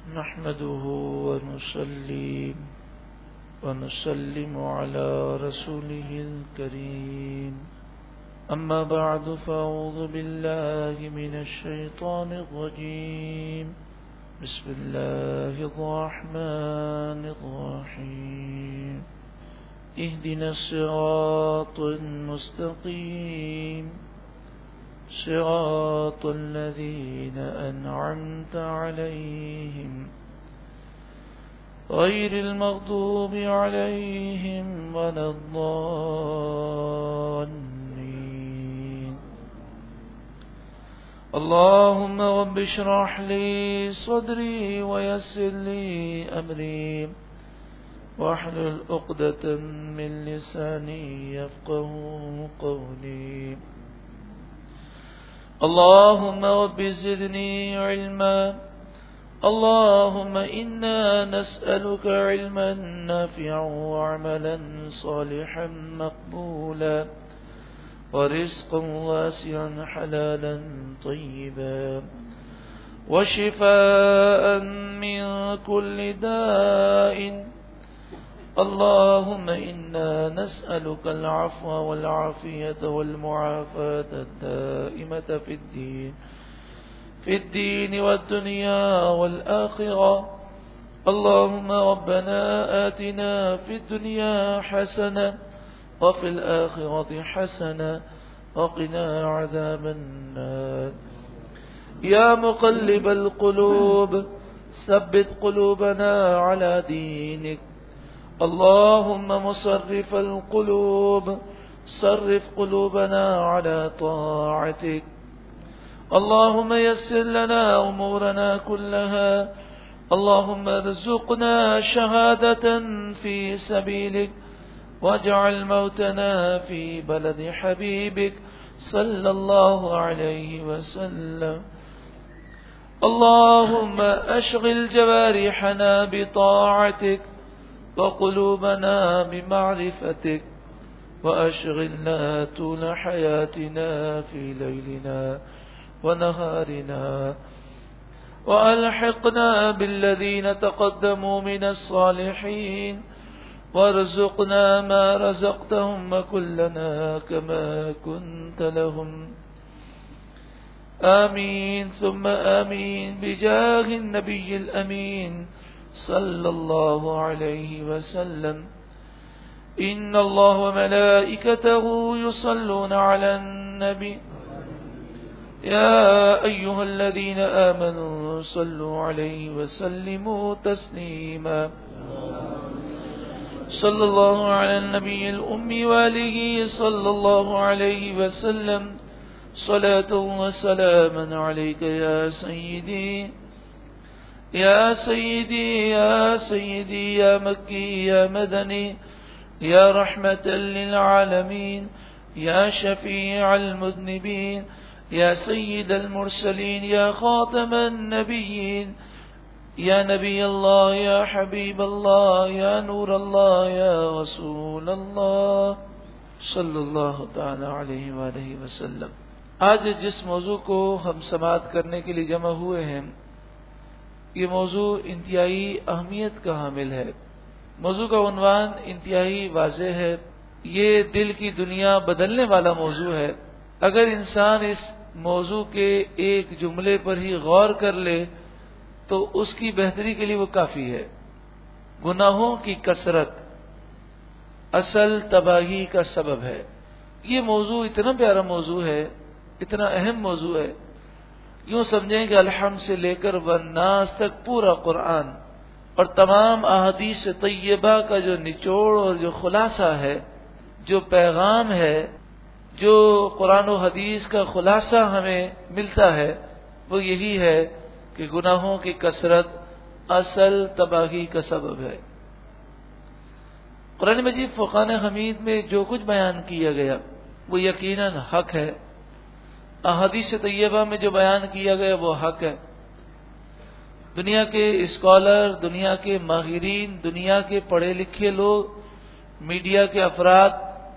نحمده ونصلي ونسلم على رسوله الكريم أما بعد فأعوذ بالله من الشيطان الرجيم بسم الله الرحمن الرحيم اهدنا الصراط المستقيم صراط الذين أنعمت عليهم غير المغضوب عليهم ولا الضالين اللهم رب اشرح لي صدري ويسر لي أمري واحلل عقدة من لساني يفقهوا قولي اللهم رب زدني علما اللهم إنا نسألك علما نافعا وعملا صالحا مقبولا ورزقا واسعا حلالا طيبا وشفاء من كل داء اللهم إنا نسألك العفو والعافية والمعافاة الدائمة في الدين والدنيا والآخرة اللهم ربنا آتنا في الدنيا حسنة وفي الآخرة حسنة وقنا عذاب النار يا مقلب القلوب ثبت قلوبنا على دينك اللهم مصرف القلوب صرف قلوبنا على طاعتك اللهم يسر لنا أمورنا كلها اللهم ارزقنا شهادة في سبيلك واجعل موتنا في بلد حبيبك صلى الله عليه وسلم اللهم أشغل جوارحنا بطاعتك وقلوبنا بمعرفتك وأشغلنا طول حياتنا في ليلنا ونهارنا وألحقنا بالذين تقدموا من الصالحين وارزقنا ما رزقتهم وكلنا كما كنت لهم آمين ثم آمين بجاه النبي الأمين صلى الله عليه وسلم إن الله وملائكته يصلون على النبي يا أيها الذين آمنوا صلوا عليه وسلموا تسليما صلى الله على النبي الأمي وآله صلى الله عليه وسلم صلاة وسلاما عليك يا سيدي يا سيدي يا سيدي يا مكي يا مدني يا رحمة للعالمين يا شفيع المذنبين يا سيد المرسلين يا خاتم النبيين يا نبي الله يا حبيب الله يا نور الله يا رسول الله صلی اللہ تعالی علیہ وآلہ وسلم. آج جس موضوع کو ہم سماعت کرنے کے لیے جمع ہوئے ہیں یہ موضوع انتہائی اہمیت کا حامل ہے. موضوع کا عنوان انتہائی واضح ہے. یہ دل کی دنیا بدلنے والا موضوع ہے. اگر انسان اس موضوع کے ایک جملے پر ہی غور کر لے تو اس کی بہتری کے لیے وہ کافی ہے. گناہوں کی کثرت اصل تباہی کا سبب ہے. یہ موضوع اتنا پیارا موضوع ہے, اتنا اہم موضوع ہے. یوں سمجھیں کہ الحمد سے لے کر والناس تک پورا قرآن اور تمام احادیث طیبہ کا جو نچوڑ اور جو خلاصہ ہے, جو پیغام ہے, جو قرآن و حدیث کا خلاصہ ہمیں ملتا ہے وہ یہی ہے کہ گناہوں کی کثرت اصل تباہی کا سبب ہے. قرآن مجید فرقان حمید میں جو کچھ بیان کیا گیا وہ یقیناً حق ہے. احادیث طیبہ میں جو بیان کیا گیا وہ حق ہے. دنیا کے اسکالر, دنیا کے ماہرین, دنیا کے پڑھے لکھے لوگ, میڈیا کے افراد,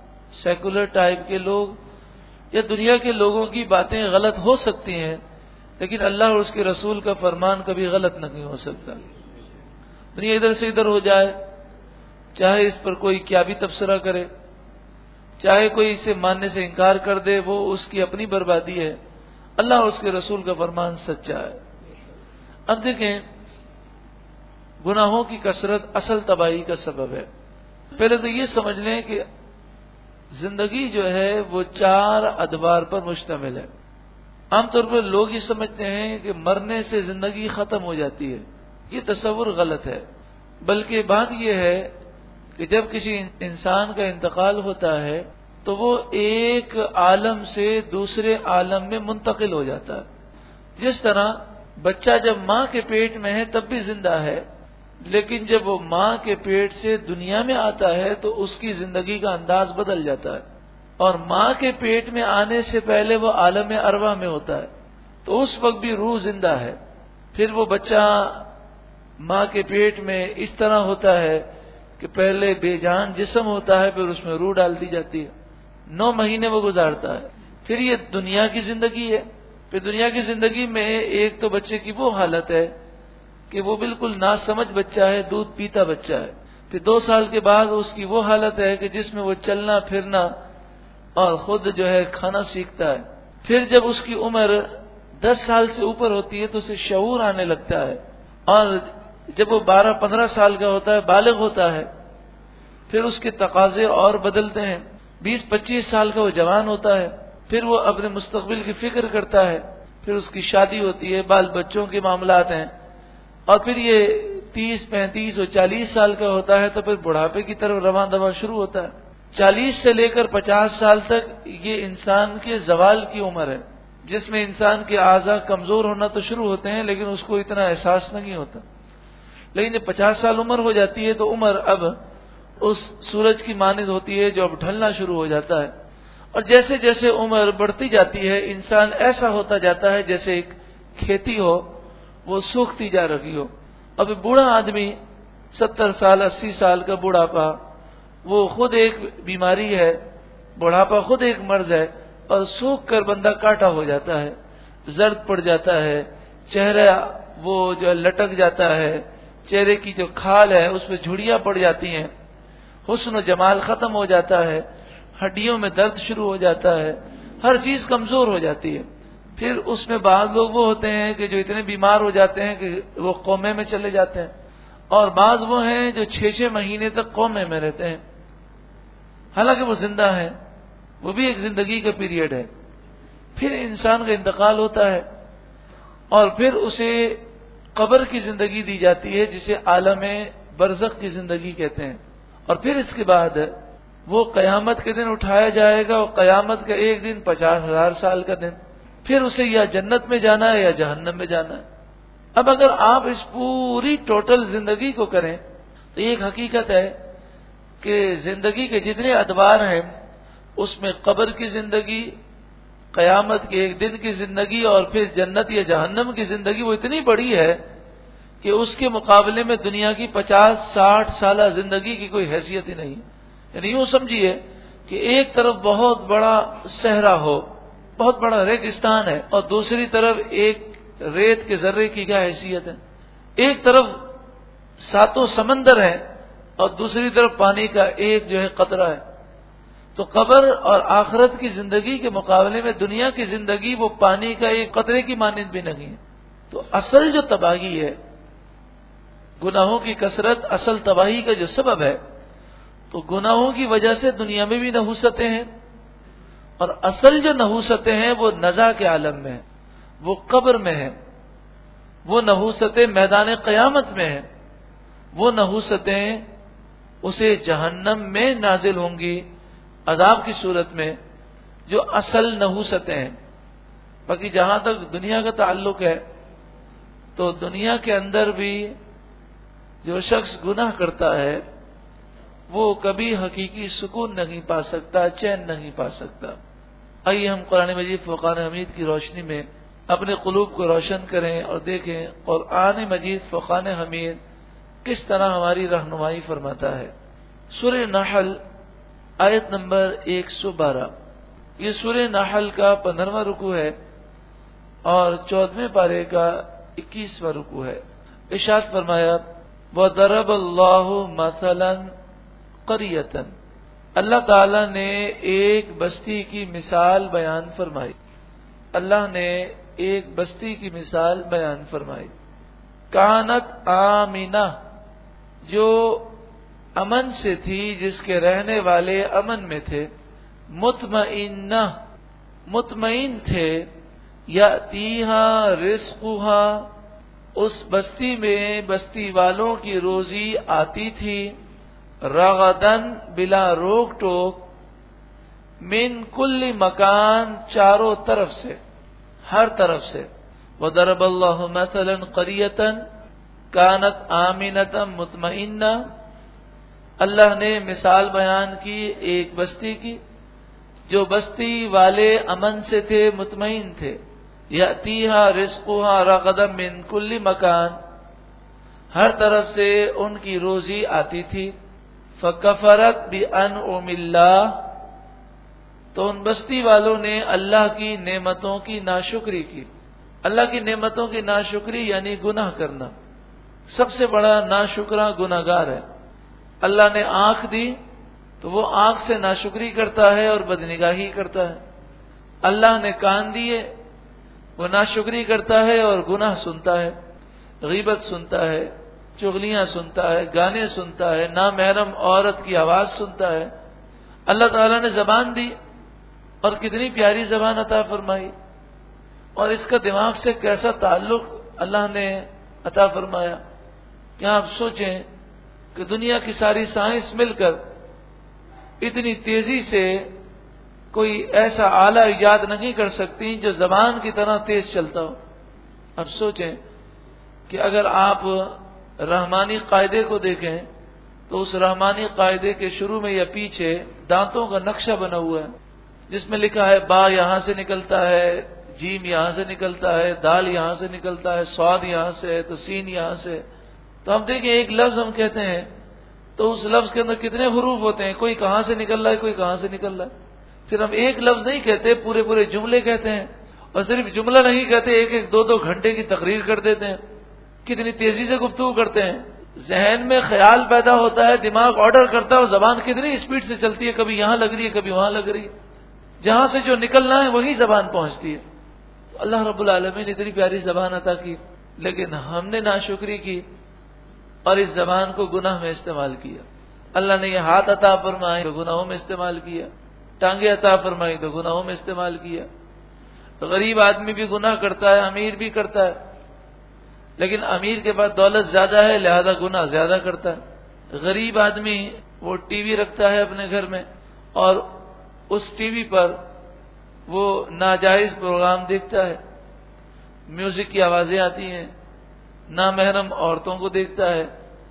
سیکولر ٹائپ کے لوگ یا دنیا کے لوگوں کی باتیں غلط ہو سکتی ہیں, لیکن اللہ اور اس کے رسول کا فرمان کبھی غلط نہیں ہو سکتا. دنیا ادھر سے ادھر ہو جائے، چاہے اس پر کوئی کیا بھی تبصرہ کرے، چاہے کوئی اسے ماننے سے انکار کر دے، وہ اس کی اپنی بربادی ہے. اللہ اور اس کے رسول کا فرمان سچا ہے. اب دیکھیں، گناہوں کی کثرت اصل تباہی کا سبب ہے. پہلے تو یہ سمجھ لیں کہ زندگی جو ہے وہ 4 ادوار پر مشتمل ہے. عام طور پر لوگ یہ سمجھتے ہیں کہ مرنے سے زندگی ختم ہو جاتی ہے. یہ تصور غلط ہے. بلکہ بات یہ ہے کہ جب کسی انسان کا انتقال ہوتا ہے تو وہ ایک عالم سے دوسرے عالم میں منتقل ہو جاتا ہے. جس طرح بچہ جب ماں کے پیٹ میں ہے تب بھی زندہ ہے، لیکن جب وہ ماں کے پیٹ سے دنیا میں آتا ہے تو اس کی زندگی کا انداز بدل جاتا ہے. اور ماں کے پیٹ میں آنے سے پہلے وہ عالم ارواح میں ہوتا ہے، تو اس وقت بھی روح زندہ ہے. پھر وہ بچہ ماں کے پیٹ میں اس طرح ہوتا ہے کہ پہلے بے جان جسم ہوتا ہے، پھر اس میں روح ڈال دی جاتی ہے. 9 مہینے وہ گزارتا ہے. پھر یہ دنیا کی زندگی ہے. پھر دنیا کی زندگی میں ایک تو بچے کی وہ حالت ہے کہ وہ بالکل ناسمجھ بچہ ہے، دودھ پیتا بچہ ہے. پھر 2 سال کے بعد اس کی وہ حالت ہے کہ جس میں وہ چلنا پھرنا اور خود جو ہے کھانا سیکھتا ہے. پھر جب اس کی عمر 10 سال سے اوپر ہوتی ہے تو اسے شعور آنے لگتا ہے، اور جب وہ 12-15 سال کا ہوتا ہے، بالغ ہوتا ہے، پھر اس کے تقاضے اور بدلتے ہیں. 20-25 سال کا وہ جوان ہوتا ہے، پھر وہ اپنے مستقبل کی فکر کرتا ہے. پھر اس کی شادی ہوتی ہے، بال بچوں کے معاملات ہیں، اور پھر یہ 30-35 اور 40 سال کا ہوتا ہے تو پھر بڑھاپے کی طرف رواں دوا شروع ہوتا ہے. 40 سے لے کر 50 سال تک یہ انسان کے زوال کی عمر ہے، جس میں انسان کے اعضاء کمزور ہونا تو شروع ہوتے ہیں لیکن اس کو اتنا احساس نہیں ہوتا. لیکن جب 50 سال عمر ہو جاتی ہے تو عمر اب اس سورج کی مانند ہوتی ہے جو اب ڈھلنا شروع ہو جاتا ہے. اور جیسے جیسے عمر بڑھتی جاتی ہے انسان ایسا ہوتا جاتا ہے جیسے ایک کھیتی ہو وہ سوکھتی جا رہی ہو. اب بوڑھا آدمی 70 سال 80 سال کا بوڑھاپا وہ خود ایک بیماری ہے، بڑھاپا خود ایک مرض ہے، اور سوکھ کر بندہ کاٹا ہو جاتا ہے، زرد پڑ جاتا ہے، چہرہ وہ جو لٹک جاتا ہے، چہرے کی جو کھال ہے اس میں جھڑیاں پڑ جاتی ہیں، حسن و جمال ختم ہو جاتا ہے، ہڈیوں میں درد شروع ہو جاتا ہے، ہر چیز کمزور ہو جاتی ہے. پھر اس میں بعض لوگ وہ ہوتے ہیں کہ جو اتنے بیمار ہو جاتے ہیں کہ وہ کومے میں چلے جاتے ہیں، اور بعض وہ ہیں جو 6 مہینے تک کومے میں رہتے ہیں حالانکہ وہ زندہ ہیں. وہ بھی ایک زندگی کا پیریڈ ہے. پھر انسان کا انتقال ہوتا ہے اور پھر اسے قبر کی زندگی دی جاتی ہے جسے عالم برزخ کی زندگی کہتے ہیں. اور پھر اس کے بعد وہ قیامت کے دن اٹھایا جائے گا، اور قیامت کا ایک دن 50,000 سال کا دن. پھر اسے یا جنت میں جانا ہے یا جہنم میں جانا ہے. اب اگر آپ اس پوری ٹوٹل زندگی کو کریں تو ایک حقیقت ہے کہ زندگی کے جتنے ادوار ہیں اس میں قبر کی زندگی، قیامت کے ایک دن کی زندگی اور پھر جنت یا جہنم کی زندگی وہ اتنی بڑی ہے کہ اس کے مقابلے میں دنیا کی 50-60 سالہ زندگی کی کوئی حیثیت ہی نہیں. یعنی یوں سمجھیے کہ ایک طرف بہت بڑا صحرا ہو، بہت بڑا ریگستان ہے، اور دوسری طرف ایک ریت کے ذرے کی کیا حیثیت ہے. ایک طرف 7 سمندر ہے اور دوسری طرف پانی کا ایک جو ہے قطرہ ہے. تو قبر اور آخرت کی زندگی کے مقابلے میں دنیا کی زندگی وہ پانی کا ایک قطرے کی مانند بھی نہیں ہے. تو اصل جو تباہی ہے، گناہوں کی کثرت اصل تباہی کا جو سبب ہے، تو گناہوں کی وجہ سے دنیا میں بھی نحوستیں ہیں، اور اصل جو نحوستیں ہیں وہ نزع کے عالم میں ہیں، وہ قبر میں ہیں. وہ نحوستیں میدان قیامت میں ہیں. وہ نحوستیں اسے جہنم میں نازل ہوں گی عذاب کی صورت میں، جو اصل نحوستیں ہیں. باقی جہاں تک دنیا کا تعلق ہے تو دنیا کے اندر بھی جو شخص گناہ کرتا ہے وہ کبھی حقیقی سکون نہیں پا سکتا، چین نہیں پا سکتا. آئیے ہم قرآن مجید فرقان حمید کی روشنی میں اپنے قلوب کو روشن کریں اور دیکھیں قرآن مجید فرقان حمید کس طرح ہماری رہنمائی فرماتا ہے. سورہ نحل آیت نمبر 112. یہ سورہ نحل کا 15واں رکوع ہے. اور 14वें پارے کا 21واں رکوع ہے۔ ارشاد فرمایا وَضَرَبَ اللَّهُ مَثَلًا قَرْيَةً، اللہ تعالی نے ایک بستی کی مثال بیان فرمائی، اللہ نے ایک بستی کی مثال بیان فرمائی، کانت آمنہ، جو امن سے تھی، جس کے رہنے والے امن میں تھے، مطمئنہ، مطمئن تھے، یاتیہا رزقہا، اس بستی میں بستی والوں کی روزی آتی تھی، رغدن، بلا روک ٹوک، من کل مکان، چاروں طرف سے، ہر طرف سے۔ وَضَرَبَ اللَّهُ مَثَلًا قَرْيَةً كَانَتْ آمِنَةً مُطْمَئِنَّةً، اللہ نے مثال بیان کی ایک بستی کی جو بستی والے امن سے تھے، مطمئن تھے، یاتیہا رزقہا رغدا من کل مکان، ہر طرف سے ان کی روزی آتی تھی، فکفرت بانعم اللہ، تو ان بستی والوں نے اللہ کی نعمتوں کی ناشکری کی۔ اللہ کی نعمتوں کی ناشکری یعنی گناہ کرنا، سب سے بڑا ناشکرا گناہگار ہے۔ اللہ نے آنکھ دی تو وہ آنکھ سے ناشکری کرتا ہے اور بدنگاہی کرتا ہے۔ اللہ نے کان دیے، وہ ناشکری کرتا ہے اور گناہ سنتا ہے، غیبت سنتا ہے، چغلیاں سنتا ہے، گانے سنتا ہے، نامحرم عورت کی آواز سنتا ہے۔ اللہ تعالیٰ نے زبان دی، اور کتنی پیاری زبان عطا فرمائی، اور اس کا دماغ سے کیسا تعلق اللہ نے عطا فرمایا۔ کیا آپ سوچیں کہ دنیا کی ساری سائنس مل کر اتنی تیزی سے کوئی ایسا آلہ ایجاد نہیں کر سکتی جو زبان کی طرح تیز چلتا ہو۔ اب سوچیں کہ اگر آپ رحمانی قاعدے کو دیکھیں تو اس رحمانی قاعدے کے شروع میں یا پیچھے دانتوں کا نقشہ بنا ہوا ہے، جس میں لکھا ہے با یہاں سے نکلتا ہے، جیم یہاں سے نکلتا ہے، دال یہاں سے نکلتا ہے، صاد یہاں سے ہے، تو سین یہاں سے۔ تو ہم دیکھیں ایک لفظ ہم کہتے ہیں تو اس لفظ کے اندر کتنے حروف ہوتے ہیں، کوئی کہاں سے نکل رہا ہے، کوئی کہاں سے نکل رہا ہے۔ پھر ہم ایک لفظ نہیں کہتے، پورے پورے جملے کہتے ہیں، اور صرف جملہ نہیں کہتے، ایک ایک دو دو گھنٹے کی تقریر کر دیتے ہیں، کتنی تیزی سے گفتگو کرتے ہیں۔ ذہن میں خیال پیدا ہوتا ہے، دماغ آرڈر کرتا ہے، اور زبان کتنی اسپیڈ سے چلتی ہے، کبھی یہاں لگ رہی ہے، کبھی وہاں لگ رہی ہے، جہاں سے جو نکلنا ہے وہی زبان پہنچتی ہے۔ اللہ رب العالمین نے اتنی پیاری زبان عطا کی، لیکن ہم نے ناشکری کی اور اس زبان کو گناہ میں استعمال کیا۔ اللہ نے یہ ہاتھ عطا فرمائے تو گناہوں میں استعمال کیا، ٹانگیں عطا فرمائی تو گناہوں میں استعمال کیا۔ غریب آدمی بھی گناہ کرتا ہے، امیر بھی کرتا ہے، لیکن امیر کے پاس دولت زیادہ ہے لہذا گناہ زیادہ کرتا ہے۔ غریب آدمی وہ ٹی وی رکھتا ہے اپنے گھر میں، اور اس ٹی وی پر وہ ناجائز پروگرام دیکھتا ہے، میوزک کی آوازیں آتی ہیں، نامحرم عورتوں کو دیکھتا ہے،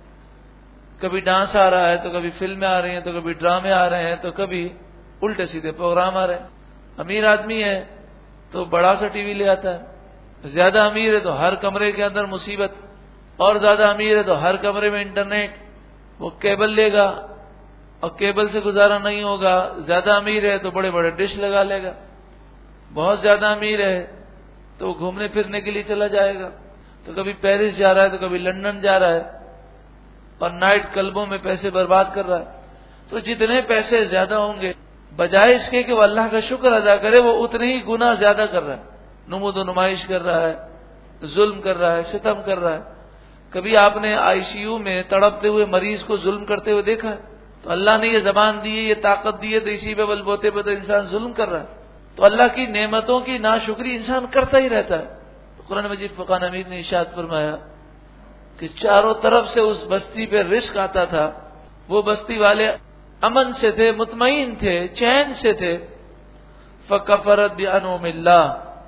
کبھی ڈانس آ رہا ہے تو کبھی فلمیں آ رہی ہیں تو کبھی ڈرامے آ رہے ہیں تو کبھی الٹے سیدھے پروگرام آ رہے ہیں۔ امیر آدمی ہے تو بڑا سا ٹی وی لے آتا ہے، زیادہ امیر ہے تو ہر کمرے کے اندر مصیبت، اور زیادہ امیر ہے تو ہر کمرے میں انٹرنیٹ، وہ کیبل لے گا اور کیبل سے گزارا نہیں ہوگا، زیادہ امیر ہے تو بڑے بڑے ڈش لگا لے گا، بہت زیادہ امیر ہے تو وہ گھومنے پھرنے کے لیے چلا جائے گا، تو کبھی پیرس جا رہا ہے تو کبھی لندن جا رہا ہے، اور نائٹ کلبوں میں پیسے برباد کر رہا ہے۔ تو جتنے پیسے زیادہ ہوں گے، بجائے اس کے کہ وہ اللہ کا شکر ادا کرے، وہ اتنے ہی گناہ زیادہ کر رہا ہے، نمود و نمائش کر رہا ہے، ظلم کر رہا ہے، ستم کر رہا ہے۔ کبھی آپ نے آئی سی یو میں تڑپتے ہوئے مریض کو ظلم کرتے ہوئے دیکھا ہے؟ تو اللہ نے یہ زبان دی ہے، یہ طاقت دی ہے، تو اسی پہ بل بوتے پہ تو انسان ظلم کر رہا ہے۔ تو اللہ کی نعمتوں کی ناشکری انسان کرتا ہی رہتا ہے۔ قرآن مجید فرقان حمید نے ارشاد فرمایا کہ چاروں طرف سے اس بستی پہ رزق آتا تھا، وہ بستی والے امن سے تھے، مطمئن تھے، چین سے تھے، فکفرت بانعم اللہ،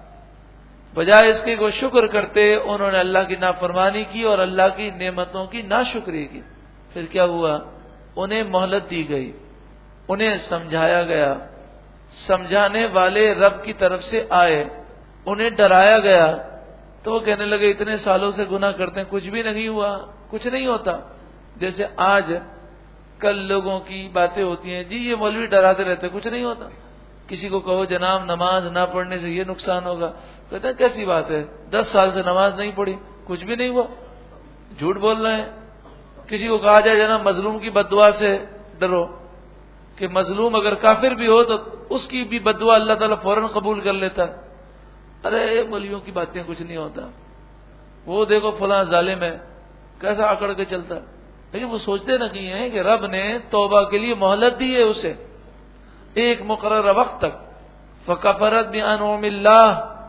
بجائے اس کے وہ شکر کرتے انہوں نے اللہ کی نافرمانی کی اور اللہ کی نعمتوں کی ناشکری کی۔ پھر کیا ہوا؟ انہیں مہلت دی گئی، انہیں سمجھایا گیا، سمجھانے والے رب کی طرف سے آئے، انہیں ڈرایا گیا، تو وہ کہنے لگے اتنے سالوں سے گناہ کرتے ہیں، کچھ بھی نہیں ہوا، کچھ نہیں ہوتا۔ جیسے آج کل لوگوں کی باتیں ہوتی ہیں، جی یہ مولوی ڈراتے رہتے، کچھ نہیں ہوتا۔ کسی کو کہو جناب نماز نہ پڑھنے سے یہ نقصان ہوگا، کہتے ہیں کیسی بات ہے، 10 سال سے نماز نہیں پڑھی، کچھ بھی نہیں ہوا، جھوٹ بول رہے ہیں۔ کسی کو کہا جائے جناب مظلوم کی بد دعا سے ڈرو، کہ مظلوم اگر کافر بھی ہو تو اس کی بھی بد دعا اللہ تعالیٰ فوراً قبول کر لیتا۔ ارے مولیوں کی باتیں کچھ نہیں ہوتا، وہ دیکھو فلاں ظالم ہے کیسا اکڑ کے چلتا ہے، لیکن وہ سوچتے نہیں ہیں کہ رب نے توبہ کے لیے مہلت دی ہے اسے ایک مقررہ وقت تک۔ فکفرت بانعم اللہ،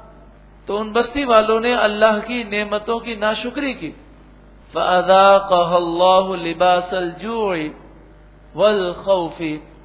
تو ان بستی والوں نے اللہ کی نعمتوں کی ناشکری کی۔ فاذاقها اللہ لباس الجوع والخوف،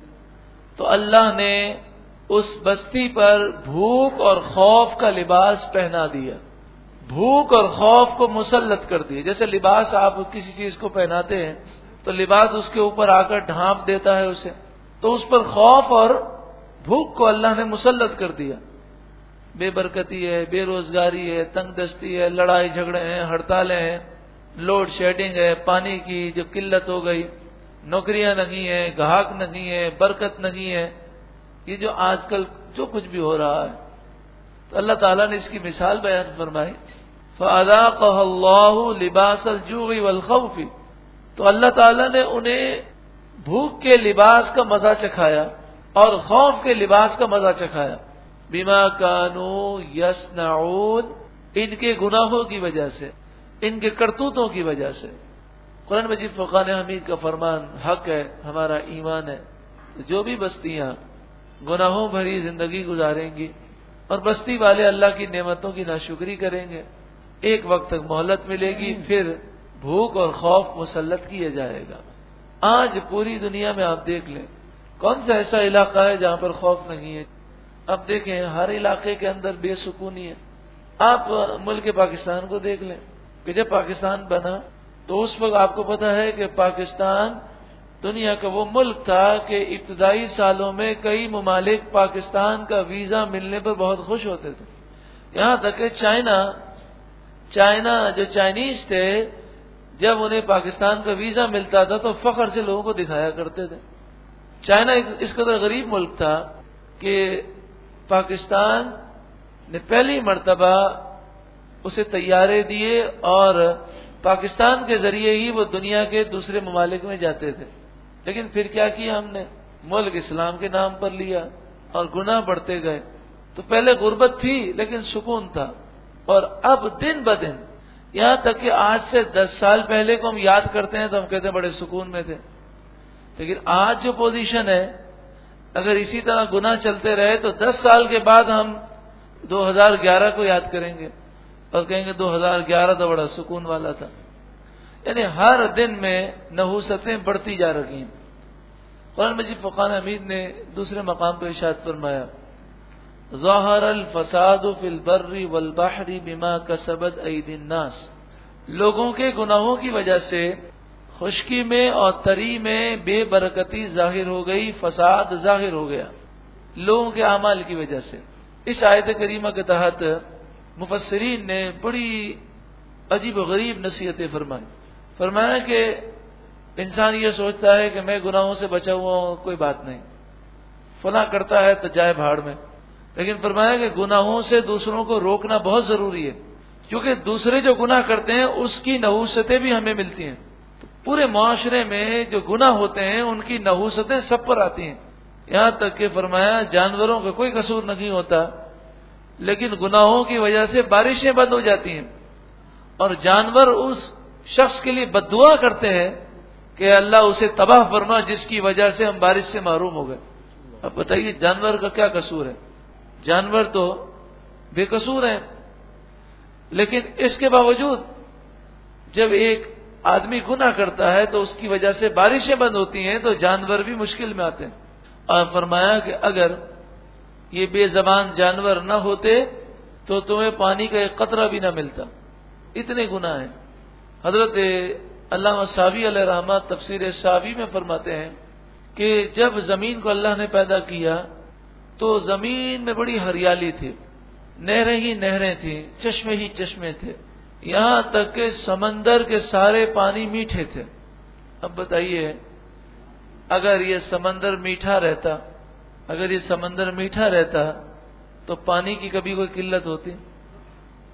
تو اللہ نے اس بستی پر بھوک اور خوف کا لباس پہنا دیا، بھوک اور خوف کو مسلط کر دیا۔ جیسے لباس آپ کسی چیز کو پہناتے ہیں تو لباس اس کے اوپر آ کر ڈھانپ دیتا ہے اسے، تو اس پر خوف اور بھوک کو اللہ نے مسلط کر دیا۔ بے برکتی ہے، بے روزگاری ہے، تنگ دستی ہے، لڑائی جھگڑے ہیں، ہڑتالیں ہیں، لوڈ شیڈنگ ہے، پانی کی جو قلت ہو گئی، نوکریاں نہیں ہیں، گاہک نہیں ہے، برکت نہیں ہے، یہ جو آج کل جو کچھ بھی ہو رہا ہے، تو اللہ تعالیٰ نے اس کی مثال بیان فرمائی۔ فَأَذَاقَهَا اللَّهُ لِبَاسَ الْجُوعِ وَالْخَوْفِ، تو اللہ تعالیٰ نے انہیں بھوک کے لباس کا مزہ چکھایا اور خوف کے لباس کا مزہ چکھایا۔ بِمَا كَانُوا يَصْنَعُونَ، ان کے گناہوں کی وجہ سے، ان کے کرتوتوں کی وجہ سے۔ قرآن مجید فرقان حمید کا فرمان حق ہے، ہمارا ایمان ہے۔ جو بھی بستیاں گناہوں بھری زندگی گزاریں گی اور بستی والے اللہ کی نعمتوں کی ناشکری کریں گے، ایک وقت تک مہلت ملے گی، پھر بھوک اور خوف مسلط کیا جائے گا۔ آج پوری دنیا میں آپ دیکھ لیں کون سا ایسا علاقہ ہے جہاں پر خوف نہیں ہے؟ اب دیکھیں ہر علاقے کے اندر بے سکونی ہے۔ آپ ملک پاکستان کو دیکھ لیں کہ جب پاکستان بنا تو اس وقت آپ کو پتا ہے کہ پاکستان دنیا کا وہ ملک تھا کہ ابتدائی سالوں میں کئی ممالک پاکستان کا ویزا ملنے پر بہت خوش ہوتے تھے، یہاں تک کہ چائنا جو چائنیز تھے جب انہیں پاکستان کا ویزا ملتا تھا تو فخر سے لوگوں کو دکھایا کرتے تھے۔ چائنا اس قدر غریب ملک تھا کہ پاکستان نے پہلی مرتبہ اسے طیارے دیے اور پاکستان کے ذریعے ہی وہ دنیا کے دوسرے ممالک میں جاتے تھے۔ لیکن پھر کیا کیا ہم نے؟ ملک اسلام کے نام پر لیا اور گناہ بڑھتے گئے۔ تو پہلے غربت تھی لیکن سکون تھا، اور اب دن بدن یہاں تک کہ آج سے 10 سال پہلے کو ہم یاد کرتے ہیں تو ہم کہتے ہیں بڑے سکون میں تھے، لیکن آج جو پوزیشن ہے اگر اسی طرح گناہ چلتے رہے تو 10 سال کے بعد ہم 2011 کو یاد کریں گے اور کہیں گے 2011 تو بڑا سکون والا تھا۔ یعنی ہر دن میں نحوستیں بڑھتی جا رہی ہیں۔ قرآن مجید فرقان حمید نے دوسرے مقام پہ ارشاد فرمایا، ظاہر الفساد فی البر والبحر بما کسبت ایدی الناس، لوگوں کے گناہوں کی وجہ سے خشکی میں اور تری میں بے برکتی ظاہر ہو گئی، فساد ظاہر ہو گیا لوگوں کے اعمال کی وجہ سے۔ اس آیت کریمہ کے تحت مفسرین نے بڑی عجیب و غریب نصیحتیں فرمایا کہ انسان یہ سوچتا ہے کہ میں گناہوں سے بچا ہوا ہوں، کوئی بات نہیں، فلاں کرتا ہے تو جائے بھاڑ میں، لیکن فرمایا کہ گناہوں سے دوسروں کو روکنا بہت ضروری ہے، کیونکہ دوسرے جو گناہ کرتے ہیں اس کی نحوستیں بھی ہمیں ملتی ہیں۔ تو پورے معاشرے میں جو گناہ ہوتے ہیں ان کی نحوستیں سب پر آتی ہیں، یہاں تک کہ فرمایا جانوروں کا کوئی قصور نہیں ہوتا، لیکن گناہوں کی وجہ سے بارشیں بند ہو جاتی ہیں اور جانور اس شخص کے لیے بد دعا کرتے ہیں کہ اللہ اسے تباہ فرما جس کی وجہ سے ہم بارش سے محروم ہو گئے۔ اب بتائیے جانور کا کیا قصور ہے؟ جانور تو بے قصور ہیں، لیکن اس کے باوجود جب ایک آدمی گناہ کرتا ہے تو اس کی وجہ سے بارشیں بند ہوتی ہیں تو جانور بھی مشکل میں آتے ہیں۔ اور فرمایا کہ اگر یہ بے زبان جانور نہ ہوتے تو تمہیں پانی کا ایک قطرہ بھی نہ ملتا، اتنے گناہ ہیں۔ حضرت علامہ ساوی علیہ رحمہ تفسیر ساوی میں فرماتے ہیں کہ جب زمین کو اللہ نے پیدا کیا تو زمین میں بڑی ہریالی تھی، نہریں ہی نہریں تھیں، چشمے ہی چشمے تھے، یہاں تک کہ سمندر کے سارے پانی میٹھے تھے۔ اب بتائیے اگر یہ سمندر میٹھا رہتا تو پانی کی کبھی کوئی قلت ہوتی؟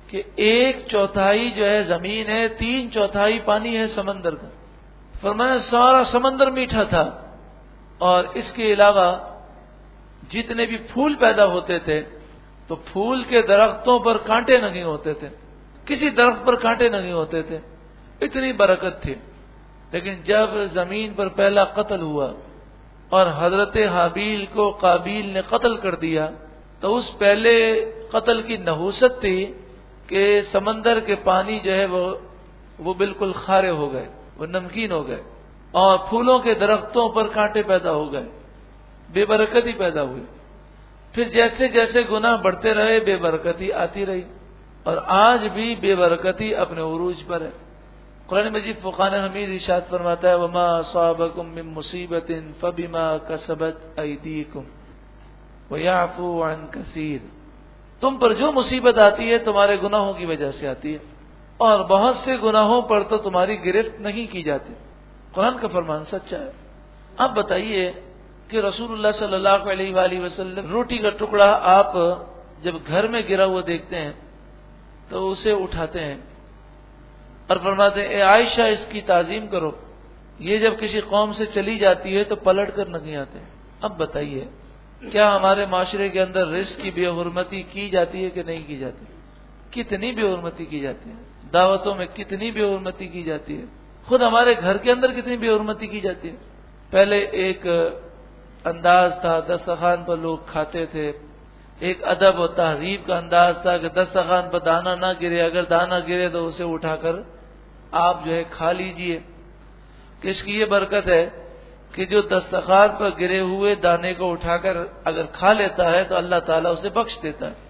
کہ 1/4 جو ہے زمین ہے، 3/4 پانی ہے سمندر کا. فرمایا سارا سمندر میٹھا تھا، اور اس کے علاوہ جتنے بھی پھول پیدا ہوتے تھے تو پھول کے درختوں پر کانٹے نہیں ہوتے تھے، کسی درخت پر کانٹے نہیں ہوتے تھے، اتنی برکت تھی. لیکن جب زمین پر پہلا قتل ہوا اور حضرت حابیل کو قابیل نے قتل کر دیا، تو اس پہلے قتل کی نحوست تھی کہ سمندر کے پانی جو ہے وہ بالکل کھارے ہو گئے، وہ نمکین ہو گئے، اور پھولوں کے درختوں پر کانٹے پیدا ہو گئے، بے برکتی پیدا ہوئی. پھر جیسے جیسے گناہ بڑھتے رہے بے برکتی آتی رہی، اور آج بھی بے برکتی اپنے عروج پر ہے. قرآن مجید فرقان حمید ارشاد فرماتا ہے وما اصابکم من مصیبت فبما کسبت ایدیکم ویعفو عن کثیر. تم پر جو مصیبت آتی ہے تمہارے گناہوں کی وجہ سے آتی ہے، اور بہت سے گناہوں پر تو تمہاری گرفت نہیں کی جاتی. قرآن کا فرمان سچا ہے. اب بتائیے کہ رسول اللہ صلی اللہ علیہ وآلہ وسلم روٹی کا ٹکڑا آپ جب گھر میں گرا ہوا دیکھتے ہیں تو اسے اٹھاتے ہیں اور فرماتے ہیں اے عائشہ اس کی تعظیم کرو، یہ جب کسی قوم سے چلی جاتی ہے تو پلٹ کر نہیں آتے. اب بتائیے کیا ہمارے معاشرے کے اندر رزق کی بے حرمتی کی جاتی ہے کہ نہیں کی جاتی؟ کتنی بے حرمتی کی جاتی ہے، دعوتوں میں کتنی بے حرمتی کی جاتی ہے، خود ہمارے گھر کے اندر کتنی بے حرمتی کی جاتی ہے. پہلے ایک انداز تھا، دسترخوان پر لوگ کھاتے تھے، ایک ادب و تہذیب کا انداز تھا کہ دسترخوان پر دانا نہ گرے، اگر دانا گرے تو اسے اٹھا کر آپ جو ہے کھا لیجئے. کہ اس کی یہ برکت ہے کہ جو دسترخوان پر گرے ہوئے دانے کو اٹھا کر اگر کھا لیتا ہے تو اللہ تعالیٰ اسے بخش دیتا ہے.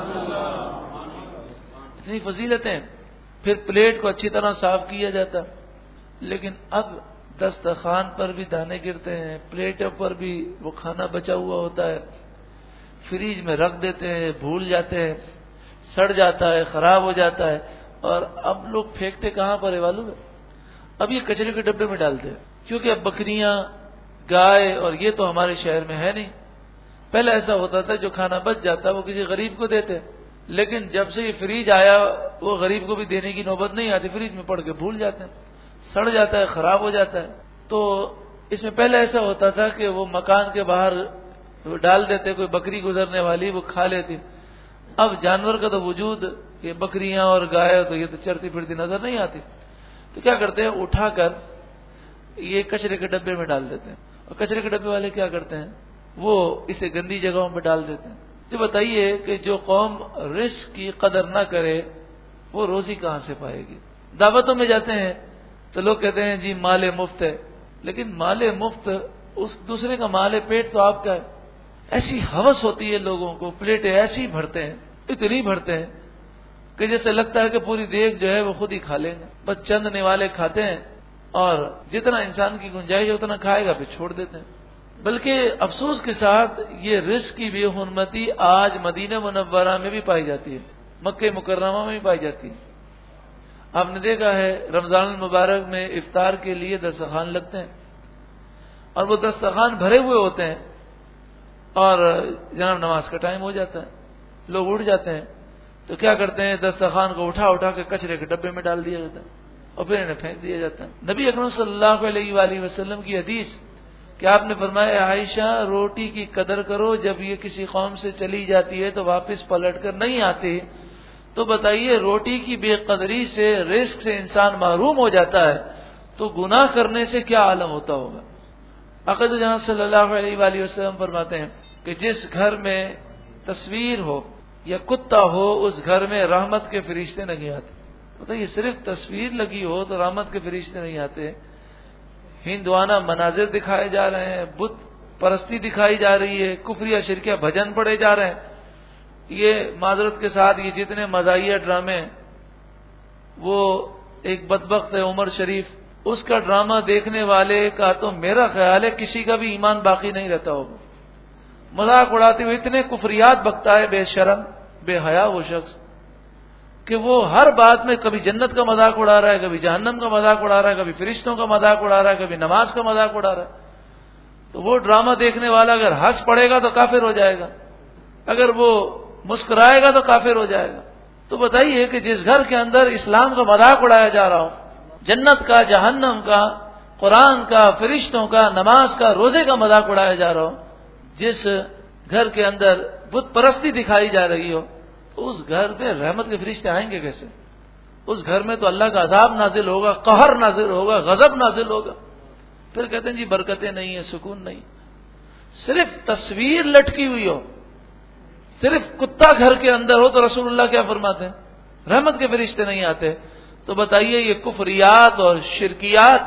اتنی فضیلتیں. پھر پلیٹ کو اچھی طرح صاف کیا جاتا. لیکن اب دسترخوان پر بھی دانے گرتے ہیں، پلیٹوں پر بھی وہ کھانا بچا ہوا ہوتا ہے، فریج میں رکھ دیتے ہیں، بھول جاتے ہیں، سڑ جاتا ہے، خراب ہو جاتا ہے. اور اب لوگ پھینکتے کہاں پر ہے معلوم ہے؟ اب یہ کچرے کے ڈبے میں ڈالتے ہیں، کیونکہ اب بکریاں، گائے اور یہ تو ہمارے شہر میں ہے نہیں. پہلے ایسا ہوتا تھا جو کھانا بچ جاتا وہ کسی غریب کو دیتے، لیکن جب سے یہ فریج آیا وہ غریب کو بھی دینے کی نوبت نہیں آتی، فریج میں پڑ کے بھول جاتے ہیں، سڑ جاتا ہے، خراب ہو جاتا ہے. تو اس میں پہلے ایسا ہوتا تھا کہ وہ مکان کے باہر ڈال دیتے، کوئی بکری گزرنے والی وہ کھا لیتی. اب جانور کا تو وجود، یہ بکریاں اور گائے تو یہ تو چرتی پھرتی نظر نہیں آتی، تو کیا کرتے ہیں اٹھا کر یہ کچرے کے ڈبے میں ڈال دیتے ہیں. اور کچرے کے ڈبے والے کیا کرتے ہیں وہ اسے گندی جگہوں پہ ڈال دیتے ہیں. تو بتائیے کہ جو قوم رزق کی قدر نہ کرے وہ روزی کہاں سے پائے گی؟ دعوتوں میں جاتے ہیں تو لوگ کہتے ہیں جی مال مفت ہے، لیکن مال مفت اس دوسرے کا مال پیٹ تو آپ کا ہے. ایسی ہوس ہوتی ہے لوگوں کو، پلیٹیں ایسی بھرتے ہیں، اتنی بھرتے ہیں کہ جیسے لگتا ہے کہ پوری دیگ جو ہے وہ خود ہی کھا لیں گے. بس چند نوالے کھاتے ہیں اور جتنا انسان کی گنجائش ہے اتنا کھائے گا پھر چھوڑ دیتے ہیں. بلکہ افسوس کے ساتھ یہ رزق کی بے حرمتی آج مدینہ منورہ میں بھی پائی جاتی ہے، مکہ مکرمہ میں بھی پائی جاتی ہے. آپ نے دیکھا ہے رمضان المبارک میں افطار کے لیے دسترخوان لگتے ہیں اور وہ دسترخوان بھرے ہوئے ہوتے ہیں اور جناب نماز کا ٹائم ہو جاتا ہے، لوگ اٹھ جاتے ہیں تو کیا کرتے ہیں دسترخوان کو اٹھا کے کچرے کے ڈبے میں ڈال دیا جاتا ہے اور پھر انہیں پھینک دیا جاتا ہے. نبی اکرم صلی اللہ علیہ وآلہ وسلم کی حدیث کہ آپ نے فرمایا عائشہ روٹی کی قدر کرو، جب یہ کسی قوم سے چلی جاتی ہے تو واپس پلٹ کر نہیں آتی. تو بتائیے روٹی کی بے قدری سے، رزق سے انسان محروم ہو جاتا ہے تو گناہ کرنے سے کیا عالم ہوتا ہوگا. عقد جہاں صلی اللہ علیہ وآلہ وسلم فرماتے ہیں کہ جس گھر میں تصویر ہو یا کتا ہو اس گھر میں رحمت کے فرشتے نہیں آتے. بتائیے صرف تصویر لگی ہو تو رحمت کے فرشتے نہیں آتے. ہندوانہ مناظر دکھائے جا رہے ہیں، بت پرستی دکھائی جا رہی ہے، کفریہ شرکیہ بھجن پڑے جا رہے ہیں. یہ معذرت کے ساتھ یہ جتنے مزاحیہ ڈرامے، وہ ایک بدبخت ہے عمر شریف، اس کا ڈرامہ دیکھنے والے کا تو میرا خیال ہے کسی کا بھی ایمان باقی نہیں رہتا ہوگا. مذاق اڑاتے ہوئے اتنے کفریات بکتا ہے، بے شرم بے حیا وہ شخص کہ وہ ہر بات میں کبھی جنت کا مذاق اڑا رہا ہے، کبھی جہنم کا مذاق اڑا رہا ہے، کبھی فرشتوں کا مذاق اڑا رہا ہے، کبھی نماز کا مذاق اڑا رہا ہے. تو وہ ڈرامہ دیکھنے والا اگر ہنس پڑے گا تو کافر ہو جائے گا، اگر وہ مسکرائے گا تو کافر ہو جائے گا. تو بتائیے کہ جس گھر کے اندر اسلام کا مذاق اڑایا جا رہا ہو، جنت کا، جہنم کا، قرآن کا، فرشتوں کا، نماز کا، روزے کا مذاق اڑایا جا رہا ہو، جس گھر کے اندر بت پرستی دکھائی جا رہی ہو، تو اس گھر میں رحمت کے فرشتے آئیں گے کیسے؟ اس گھر میں تو اللہ کا عذاب نازل ہوگا، قہر نازل ہوگا، غضب نازل ہوگا. پھر کہتے ہیں جی برکتیں نہیں ہیں، سکون نہیں. صرف تصویر لٹکی ہوئی ہو، صرف کتا گھر کے اندر ہو، تو رسول اللہ کیا فرماتے ہیں؟ رحمت کے فرشتے نہیں آتے. تو بتائیے یہ کفریات اور شرکیات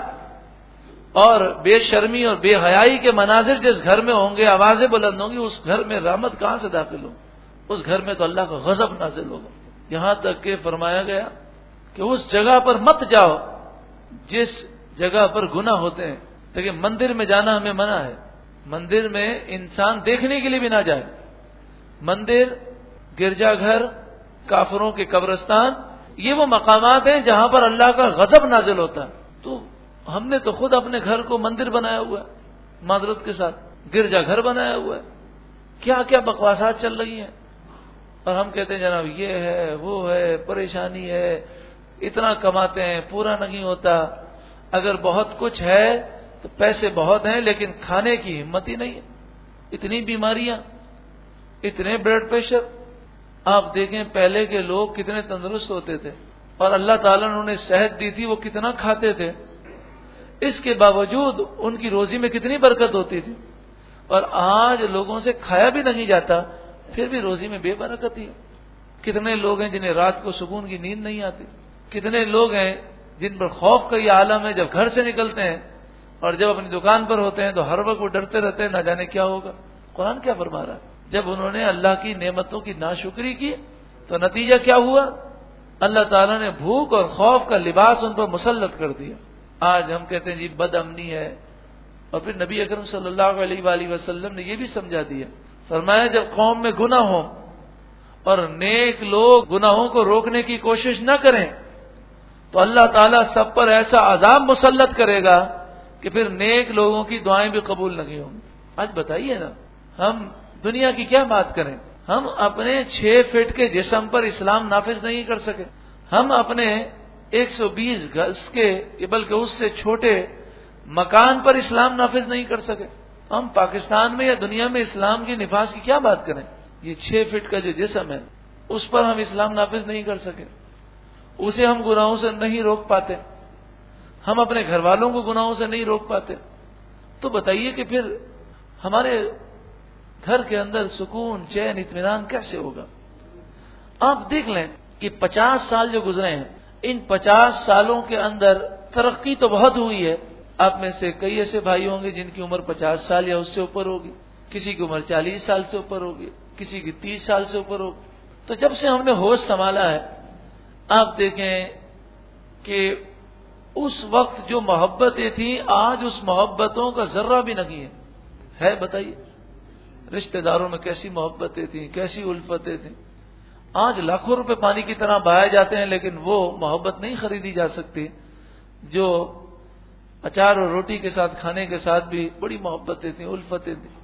اور بے شرمی اور بے حیائی کے مناظر جس گھر میں ہوں گے، آوازیں بلند ہوں گی، اس گھر میں رحمت کہاں سے داخل ہو؟ اس گھر میں تو اللہ کا غضب نازل ہوگا. یہاں تک کہ فرمایا گیا کہ اس جگہ پر مت جاؤ جس جگہ پر گناہ ہوتے ہیں. لیکن مندر میں جانا ہمیں منع ہے. مندر میں انسان دیکھنے کے لیے بھی نہ جائے. مندر، گرجا گھر، کافروں کے قبرستان، یہ وہ مقامات ہیں جہاں پر اللہ کا غضب نازل ہوتا ہے. تو ہم نے تو خود اپنے گھر کو مندر بنایا ہوا ہے، معذرت کے ساتھ گرجا گھر بنایا ہوا ہے. کیا کیا بکواسات چل رہی ہیں، اور ہم کہتے ہیں جناب یہ ہے، وہ ہے، پریشانی ہے، اتنا کماتے ہیں، پورا نہیں ہوتا. اگر بہت کچھ ہے تو پیسے بہت ہیں لیکن کھانے کی ہمت ہی نہیں ہے. اتنی بیماریاں، اتنے بلڈ پریشر. آپ دیکھیں پہلے کے لوگ کتنے تندرست ہوتے تھے، اور اللہ تعالیٰ نے انہیں صحت دی تھی، وہ کتنا کھاتے تھے. اس کے باوجود ان کی روزی میں کتنی برکت ہوتی تھی. اور آج لوگوں سے کھایا بھی نہیں جاتا، پھر بھی روزی میں بے برکتی ہے. کتنے لوگ ہیں جنہیں رات کو سکون کی نیند نہیں آتی. کتنے لوگ ہیں جن پر خوف کا یہ عالم ہے، جب گھر سے نکلتے ہیں اور جب اپنی دکان پر ہوتے ہیں تو ہر وقت وہ ڈرتے رہتے ہیں نہ جانے کیا ہوگا. قرآن کیا فرما رہا ہے؟ جب انہوں نے اللہ کی نعمتوں کی ناشکری کی تو نتیجہ کیا ہوا؟ اللہ تعالیٰ نے بھوک اور خوف کا لباس ان پر مسلط کر دیا. آج ہم کہتے ہیں جی بد امنی ہے، اور پھر نبی اکرم صلی اللہ علیہ وآلہ وسلم نے یہ بھی سمجھا دیا. فرمایا جب قوم میں گناہ ہو اور نیک لوگ گناہوں کو روکنے کی کوشش نہ کریں تو اللہ تعالیٰ سب پر ایسا عذاب مسلط کرے گا کہ پھر نیک لوگوں کی دعائیں بھی قبول نہیں ہوں گی. آج بتائیے نا، ہم دنیا کی کیا بات کریں؟ ہم اپنے 6 فٹ کے جسم پر اسلام نافذ نہیں کر سکے. ہم اپنے 120 گز کے بلکہ اس سے چھوٹے مکان پر اسلام نافذ نہیں کر سکے. ہم پاکستان میں یا دنیا میں اسلام کے نفاذ کی کیا بات کریں؟ یہ 6 فٹ کا جو جسم ہے اس پر ہم اسلام نافذ نہیں کر سکے. اسے ہم گناہوں سے نہیں روک پاتے، ہم اپنے گھر والوں کو گناہوں سے نہیں روک پاتے. تو بتائیے کہ پھر ہمارے گھر کے اندر سکون، چین، اطمینان کیسے ہوگا؟ آپ دیکھ لیں کہ 50 سال جو گزرے ہیں، ان 50 سالوں کے اندر ترقی تو بہت ہوئی ہے. آپ میں سے کئی ایسے بھائی ہوں گے جن کی عمر 50 سال یا اس سے اوپر ہوگی، کسی کی عمر 40 سال سے اوپر ہوگی، کسی کی 30 سال سے اوپر ہوگی. تو جب سے ہم نے ہوش سنبھالا ہے، آپ دیکھیں کہ اس وقت جو محبتیں تھیں آج اس محبتوں کا ذرہ بھی نہیں ہے. بتائیے رشتہ داروں میں کیسی محبتیں تھیں، کیسی الفتیں تھیں. آج لاکھوں روپے پانی کی طرح بہائے جاتے ہیں لیکن وہ محبت نہیں خریدی جا سکتی جو اچار اور روٹی کے ساتھ کھانے کے ساتھ بھی بڑی محبتیں تھیں، الفتیں تھیں.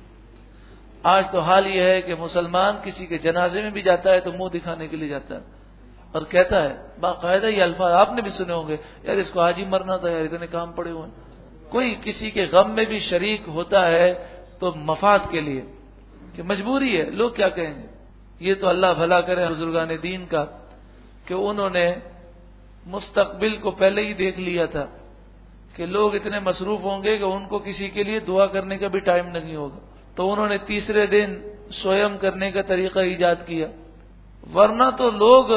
آج تو حال یہ ہے کہ مسلمان کسی کے جنازے میں بھی جاتا ہے تو منہ دکھانے کے لیے جاتا ہے اور کہتا ہے باقاعدہ یہ الفاظ آپ نے بھی سنے ہوں گے، یار اس کو آج ہی مرنا تھا، یار اتنے کام پڑے ہوئے ہیں. کوئی کسی کے غم میں بھی شریک ہوتا ہے تو مفاد کے لیے کہ مجبوری ہے، لوگ کیا کہیں گے. یہ تو اللہ بھلا کرے بزرگان دین کا کہ انہوں نے مستقبل کو پہلے ہی دیکھ لیا تھا کہ لوگ اتنے مصروف ہوں گے کہ ان کو کسی کے لیے دعا کرنے کا بھی ٹائم نہیں ہوگا. تو انہوں نے تیسرے دن سویم کرنے کا طریقہ ایجاد کیا. ورنہ تو لوگ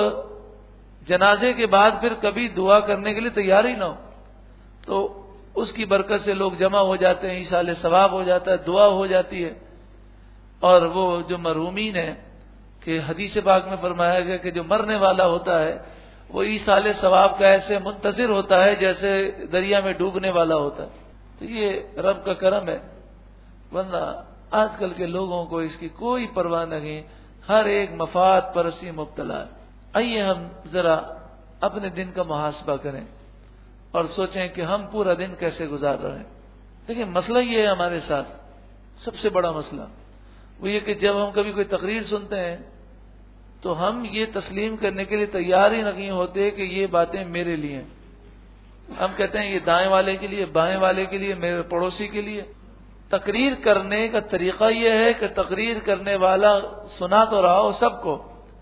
جنازے کے بعد پھر کبھی دعا کرنے کے لیے تیار ہی نہ ہو. تو اس کی برکت سے لوگ جمع ہو جاتے ہیں، ایصال ثواب ہو جاتا ہے، دعا ہو جاتی ہے. اور وہ جو مرحومین ہیں کہ حدیث پاک میں فرمایا گیا کہ جو مرنے والا ہوتا ہے وہ ایصال ثواب کا ایسے منتظر ہوتا ہے جیسے دریا میں ڈوبنے والا ہوتا ہے. تو یہ رب کا کرم ہے، ورنہ آج کل کے لوگوں کو اس کی کوئی پرواہ نہیں، ہر ایک مفاد پرستی مبتلا ہے. آئیے ہم ذرا اپنے دن کا محاسبہ کریں اور سوچیں کہ ہم پورا دن کیسے گزار رہے ہیں. لیکن مسئلہ یہ ہے ہمارے ساتھ، سب سے بڑا مسئلہ وہ یہ کہ جب ہم کبھی کوئی تقریر سنتے ہیں تو ہم یہ تسلیم کرنے کے لیے تیار ہی نہیں ہوتے کہ یہ باتیں میرے لیے ہیں. ہم کہتے ہیں یہ دائیں والے کے لیے، بائیں والے کے لیے، میرے پڑوسی کے لیے. تقریر کرنے کا طریقہ یہ ہے کہ تقریر کرنے والا سنا تو رہا ہو سب کو،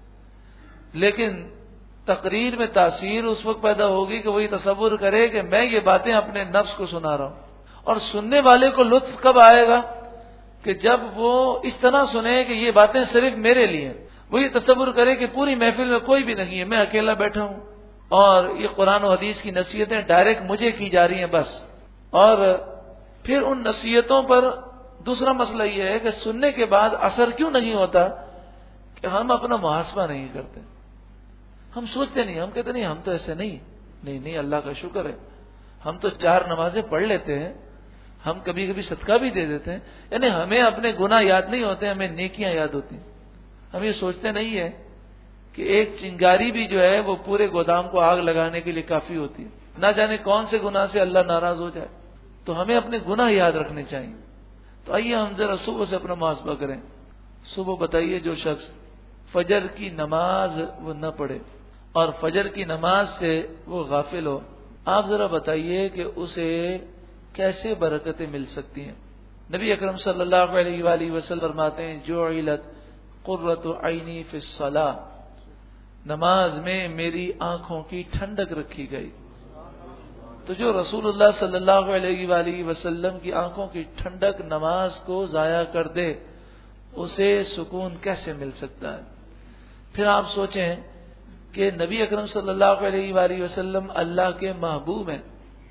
لیکن تقریر میں تاثیر اس وقت پیدا ہوگی کہ وہی تصور کرے کہ میں یہ باتیں اپنے نفس کو سنا رہا ہوں. اور سننے والے کو لطف کب آئے گا؟ کہ جب وہ اس طرح سنے کہ یہ باتیں صرف میرے لیے ہیں. وہ یہ تصور کرے کہ پوری محفل میں کوئی بھی نہیں ہے، میں اکیلا بیٹھا ہوں اور یہ قرآن و حدیث کی نصیحتیں ڈائریکٹ مجھے کی جا رہی ہیں بس. اور پھر ان نصیحتوں پر دوسرا مسئلہ یہ ہے کہ سننے کے بعد اثر کیوں نہیں ہوتا کہ ہم اپنا محاسبہ نہیں کرتے. ہم سوچتے نہیں، ہم کہتے نہیں ہم تو ایسے نہیں، اللہ کا شکر ہے ہم تو 4 نمازیں پڑھ لیتے ہیں، ہم کبھی کبھی صدقہ بھی دے دیتے ہیں. یعنی ہمیں اپنے گناہ یاد نہیں ہوتے، ہمیں نیکیاں یاد ہوتی ہیں. ہم یہ سوچتے نہیں ہے کہ ایک چنگاری بھی جو ہے وہ پورے گودام کو آگ لگانے کے لیے کافی ہوتی ہے. نہ جانے کون سے گناہ سے اللہ ناراض ہو جائے. تو ہمیں اپنے گناہ یاد رکھنے چاہیے. تو آئیے ہم ذرا صبح سے اپنا محاسبہ کریں. صبح بتائیے جو شخص فجر کی نماز وہ نہ پڑھے اور فجر کی نماز سے وہ غافل ہو، آپ ذرا بتائیے کہ اسے کیسے برکتیں مل سکتی ہیں. نبی اکرم صلی اللہ علیہ وآلہ وسلم فرماتے ہیں جعلت قرۃ عینی فی الصلاۃ، نماز میں میری آنکھوں کی ٹھنڈک رکھی گئی. تو جو رسول اللہ صلی اللہ علیہ وآلہ وسلم کی آنکھوں کی ٹھنڈک نماز کو ضائع کر دے اسے سکون کیسے مل سکتا ہے؟ پھر آپ سوچیں کہ نبی اکرم صلی اللہ علیہ وآلہ وسلم اللہ کے محبوب ہیں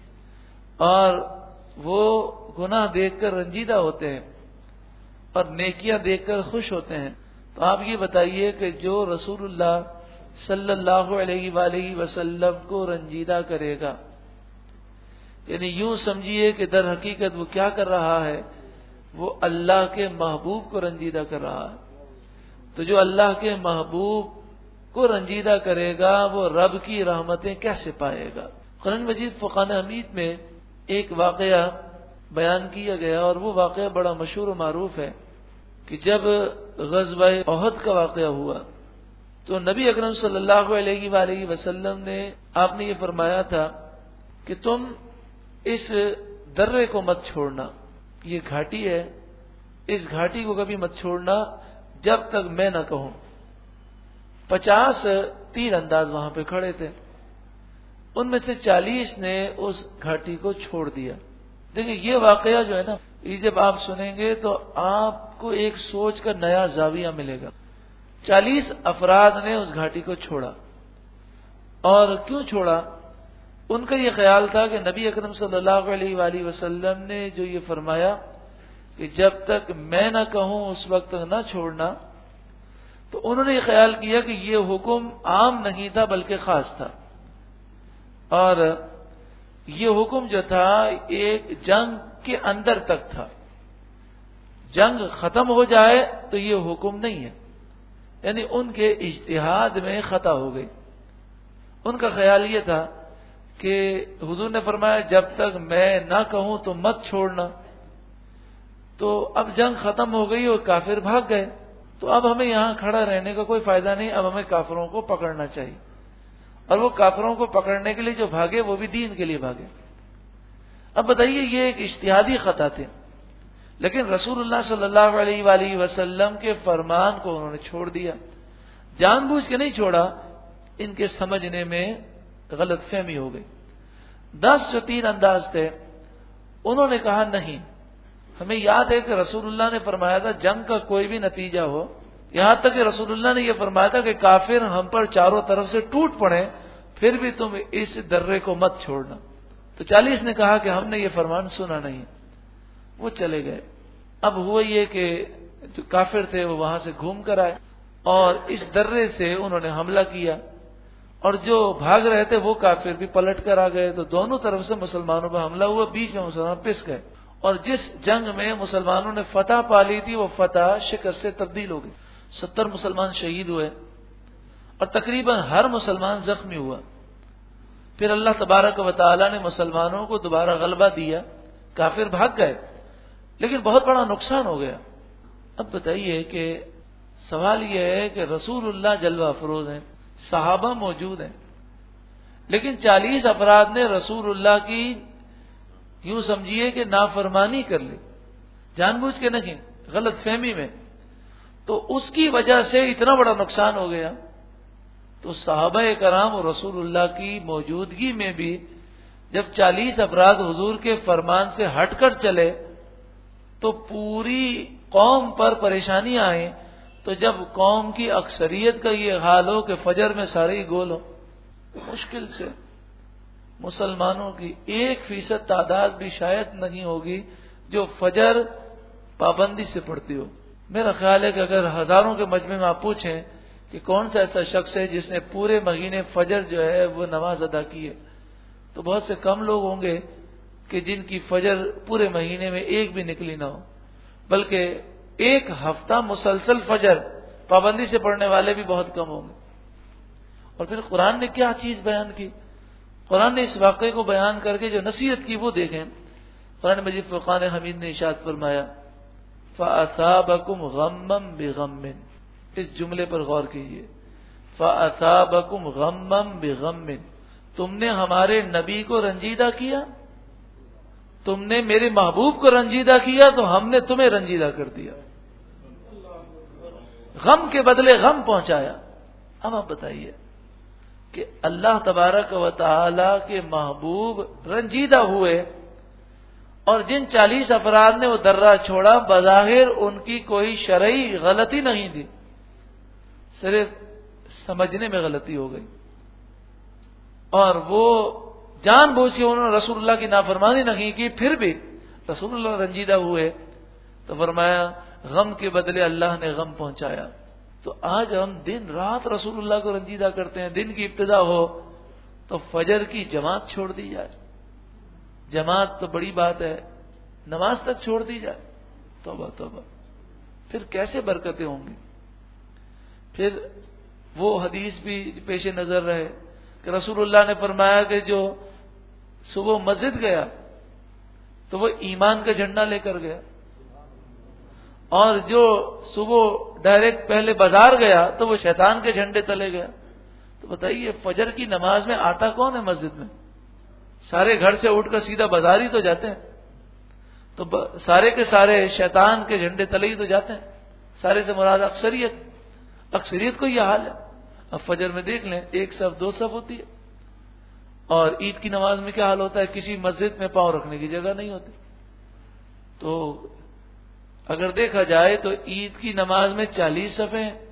اور وہ گناہ دیکھ کر رنجیدہ ہوتے ہیں اور نیکیاں دیکھ کر خوش ہوتے ہیں. تو آپ یہ بتائیے کہ جو رسول اللہ صلی اللہ علیہ وآلہ وسلم کو رنجیدہ کرے گا، یعنی یوں سمجھیے کہ در حقیقت وہ کیا کر رہا ہے؟ وہ اللہ کے محبوب کو رنجیدہ کر رہا ہے. تو جو اللہ کے محبوب کو رنجیدہ کرے گا وہ رب کی رحمتیں کیسے پائے گا؟ قرآن مجید فرقان حمید میں ایک واقعہ بیان کیا گیا اور وہ واقعہ بڑا مشہور و معروف ہے کہ جب غزوہ احد کا واقعہ ہوا تو نبی اکرم صلی اللہ علیہ وآلہ وسلم نے آپ نے یہ فرمایا تھا کہ تم اس درے کو مت چھوڑنا، یہ گھاٹی ہے، اس گھاٹی کو کبھی مت چھوڑنا جب تک میں نہ کہوں. 50 تیر انداز وہاں پہ کھڑے تھے، ان میں سے 40 نے اس گھاٹی کو چھوڑ دیا. دیکھیں یہ واقعہ جو ہے نا، یہ جب آپ سنیں گے تو آپ کو ایک سوچ کا نیا زاویہ ملے گا. 40 افراد نے اس گھاٹی کو چھوڑا. اور کیوں چھوڑا؟ ان کا یہ خیال تھا کہ نبی اکرم صلی اللہ علیہ وآلہ وسلم نے جو یہ فرمایا کہ جب تک میں نہ کہوں اس وقت تک نہ چھوڑنا، تو انہوں نے یہ خیال کیا کہ یہ حکم عام نہیں تھا بلکہ خاص تھا. اور یہ حکم جو تھا ایک جنگ کے اندر تک تھا، جنگ ختم ہو جائے تو یہ حکم نہیں ہے. یعنی ان کے اجتہاد میں خطا ہو گئی. ان کا خیال یہ تھا کہ حضور نے فرمایا جب تک میں نہ کہوں تو مت چھوڑنا، تو اب جنگ ختم ہو گئی اور کافر بھاگ گئے، تو اب ہمیں یہاں کھڑا رہنے کا کوئی فائدہ نہیں، اب ہمیں کافروں کو پکڑنا چاہیے. اور وہ کافروں کو پکڑنے کے لیے جو بھاگے وہ بھی دین کے لیے بھاگے. اب بتائیے یہ ایک اجتہادی خطا تھے، لیکن رسول اللہ صلی اللہ علیہ وآلہ وسلم کے فرمان کو انہوں نے چھوڑ دیا. جان بوجھ کے نہیں چھوڑا، ان کے سمجھنے میں غلط فہمی ہو گئی. 10 جو تیر انداز تھے انہوں نے کہا نہیں، ہمیں یاد ہے کہ رسول اللہ نے فرمایا تھا جنگ کا کوئی بھی نتیجہ ہو، یہاں تک کہ رسول اللہ نے یہ فرمایا تھا کہ کافر ہم پر چاروں طرف سے ٹوٹ پڑے پھر بھی تم اس درے کو مت چھوڑنا. تو 40 نے کہا کہ ہم نے یہ فرمان سنا نہیں، وہ چلے گئے. اب ہوا یہ کہ جو کافر تھے وہ وہاں سے گھوم کر آئے اور اس درے سے انہوں نے حملہ کیا، اور جو بھاگ رہے تھے وہ کافر بھی پلٹ کر آ گئے. تو دونوں طرف سے مسلمانوں پر حملہ ہوا، بیچ میں مسلمان پس گئے. اور جس جنگ میں مسلمانوں نے فتح پا لی تھی وہ فتح شکست سے تبدیل ہو گئی. 70 مسلمان شہید ہوئے اور تقریباً ہر مسلمان زخمی ہوا. پھر اللہ تبارک و تعالی نے مسلمانوں کو دوبارہ غلبہ دیا، کافر بھاگ گئے، لیکن بہت بڑا نقصان ہو گیا. اب بتائیے کہ سوال یہ ہے کہ رسول اللہ جلوہ افروز ہیں، صحابہ موجود ہیں، لیکن 40 افراد نے رسول اللہ کی یوں سمجھیے کہ نافرمانی کر لی، جان بوجھ کے نہیں، غلط فہمی میں، تو اس کی وجہ سے اتنا بڑا نقصان ہو گیا۔ تو صحابہ کرام اور رسول اللہ کی موجودگی میں بھی جب 40 افراد حضور کے فرمان سے ہٹ کر چلے تو پوری قوم پر پریشانیاں آئیں۔ تو جب قوم کی اکثریت کا یہ حال ہو کہ فجر میں سارے ہی گول ہو، مشکل سے مسلمانوں کی 1% تعداد بھی شاید نہیں ہوگی جو فجر پابندی سے پڑھتی ہو۔ میرا خیال ہے کہ اگر ہزاروں کے مجمع میں آپ پوچھیں کہ کون سا ایسا شخص ہے جس نے پورے مہینے فجر جو ہے وہ نماز ادا کی ہے، تو بہت سے کم لوگ ہوں گے کہ جن کی فجر پورے مہینے میں ایک بھی نکلی نہ ہو، بلکہ ایک ہفتہ مسلسل فجر پابندی سے پڑھنے والے بھی بہت کم ہوں گے۔ اور پھر قرآن نے کیا چیز بیان کی، قرآن نے اس واقعے کو بیان کر کے جو نصیحت کی وہ دیکھیں۔ قرآن مجید فرقان حمید نے ارشاد فرمایا فَأَثَابَكُمْ غَمًّا بِغَمٍّ، اس جملے پر غور کیجئے، فَأَثَابَكُمْ غَمًّا بِغَمٍّ، تم نے ہمارے نبی کو رنجیدہ کیا، تم نے میرے محبوب کو رنجیدہ کیا تو ہم نے تمہیں رنجیدہ کر دیا، غم کے بدلے غم پہنچایا۔ اب آپ بتائیے کہ اللہ تبارک و تعالی کے محبوب رنجیدہ ہوئے اور جن 40 افراد نے وہ درہ چھوڑا، بظاہر ان کی کوئی شرعی غلطی نہیں تھی، صرف سمجھنے میں غلطی ہو گئی، اور وہ جان بوجھ کے انہوں نے رسول اللہ کی نافرمانی نہیں کی، پھر بھی رسول اللہ رنجیدہ ہوئے تو فرمایا غم کے بدلے اللہ نے غم پہنچایا۔ تو آج ہم دن رات رسول اللہ کو رنجیدہ کرتے ہیں، دن کی ابتدا ہو تو فجر کی جماعت چھوڑ دی جائے، جماعت تو بڑی بات ہے، نماز تک چھوڑ دی جائے، توبہ توبہ، پھر کیسے برکتیں ہوں گی۔ پھر وہ حدیث بھی پیش نظر رہے کہ رسول اللہ نے فرمایا کہ جو صبح مسجد گیا تو وہ ایمان کا جھنڈا لے کر گیا، اور جو صبح ڈائریکٹ پہلے بازار گیا تو وہ شیطان کے جھنڈے تلے گیا۔ تو بتائیے فجر کی نماز میں آتا کون ہے مسجد میں؟ سارے گھر سے اٹھ کر سیدھا بازار ہی تو جاتے ہیں، تو سارے کے سارے شیطان کے جھنڈے تلے ہی تو جاتے ہیں، سارے سے مراد اکثریت کو یہ حال ہے۔ اب فجر میں دیکھ لیں 1 صف 2 صف ہوتی ہے، اور عید کی نماز میں کیا حال ہوتا ہے، کسی مسجد میں پاؤں رکھنے کی جگہ نہیں ہوتی۔ تو اگر دیکھا جائے تو عید کی نماز میں 40 صفیں ہیں،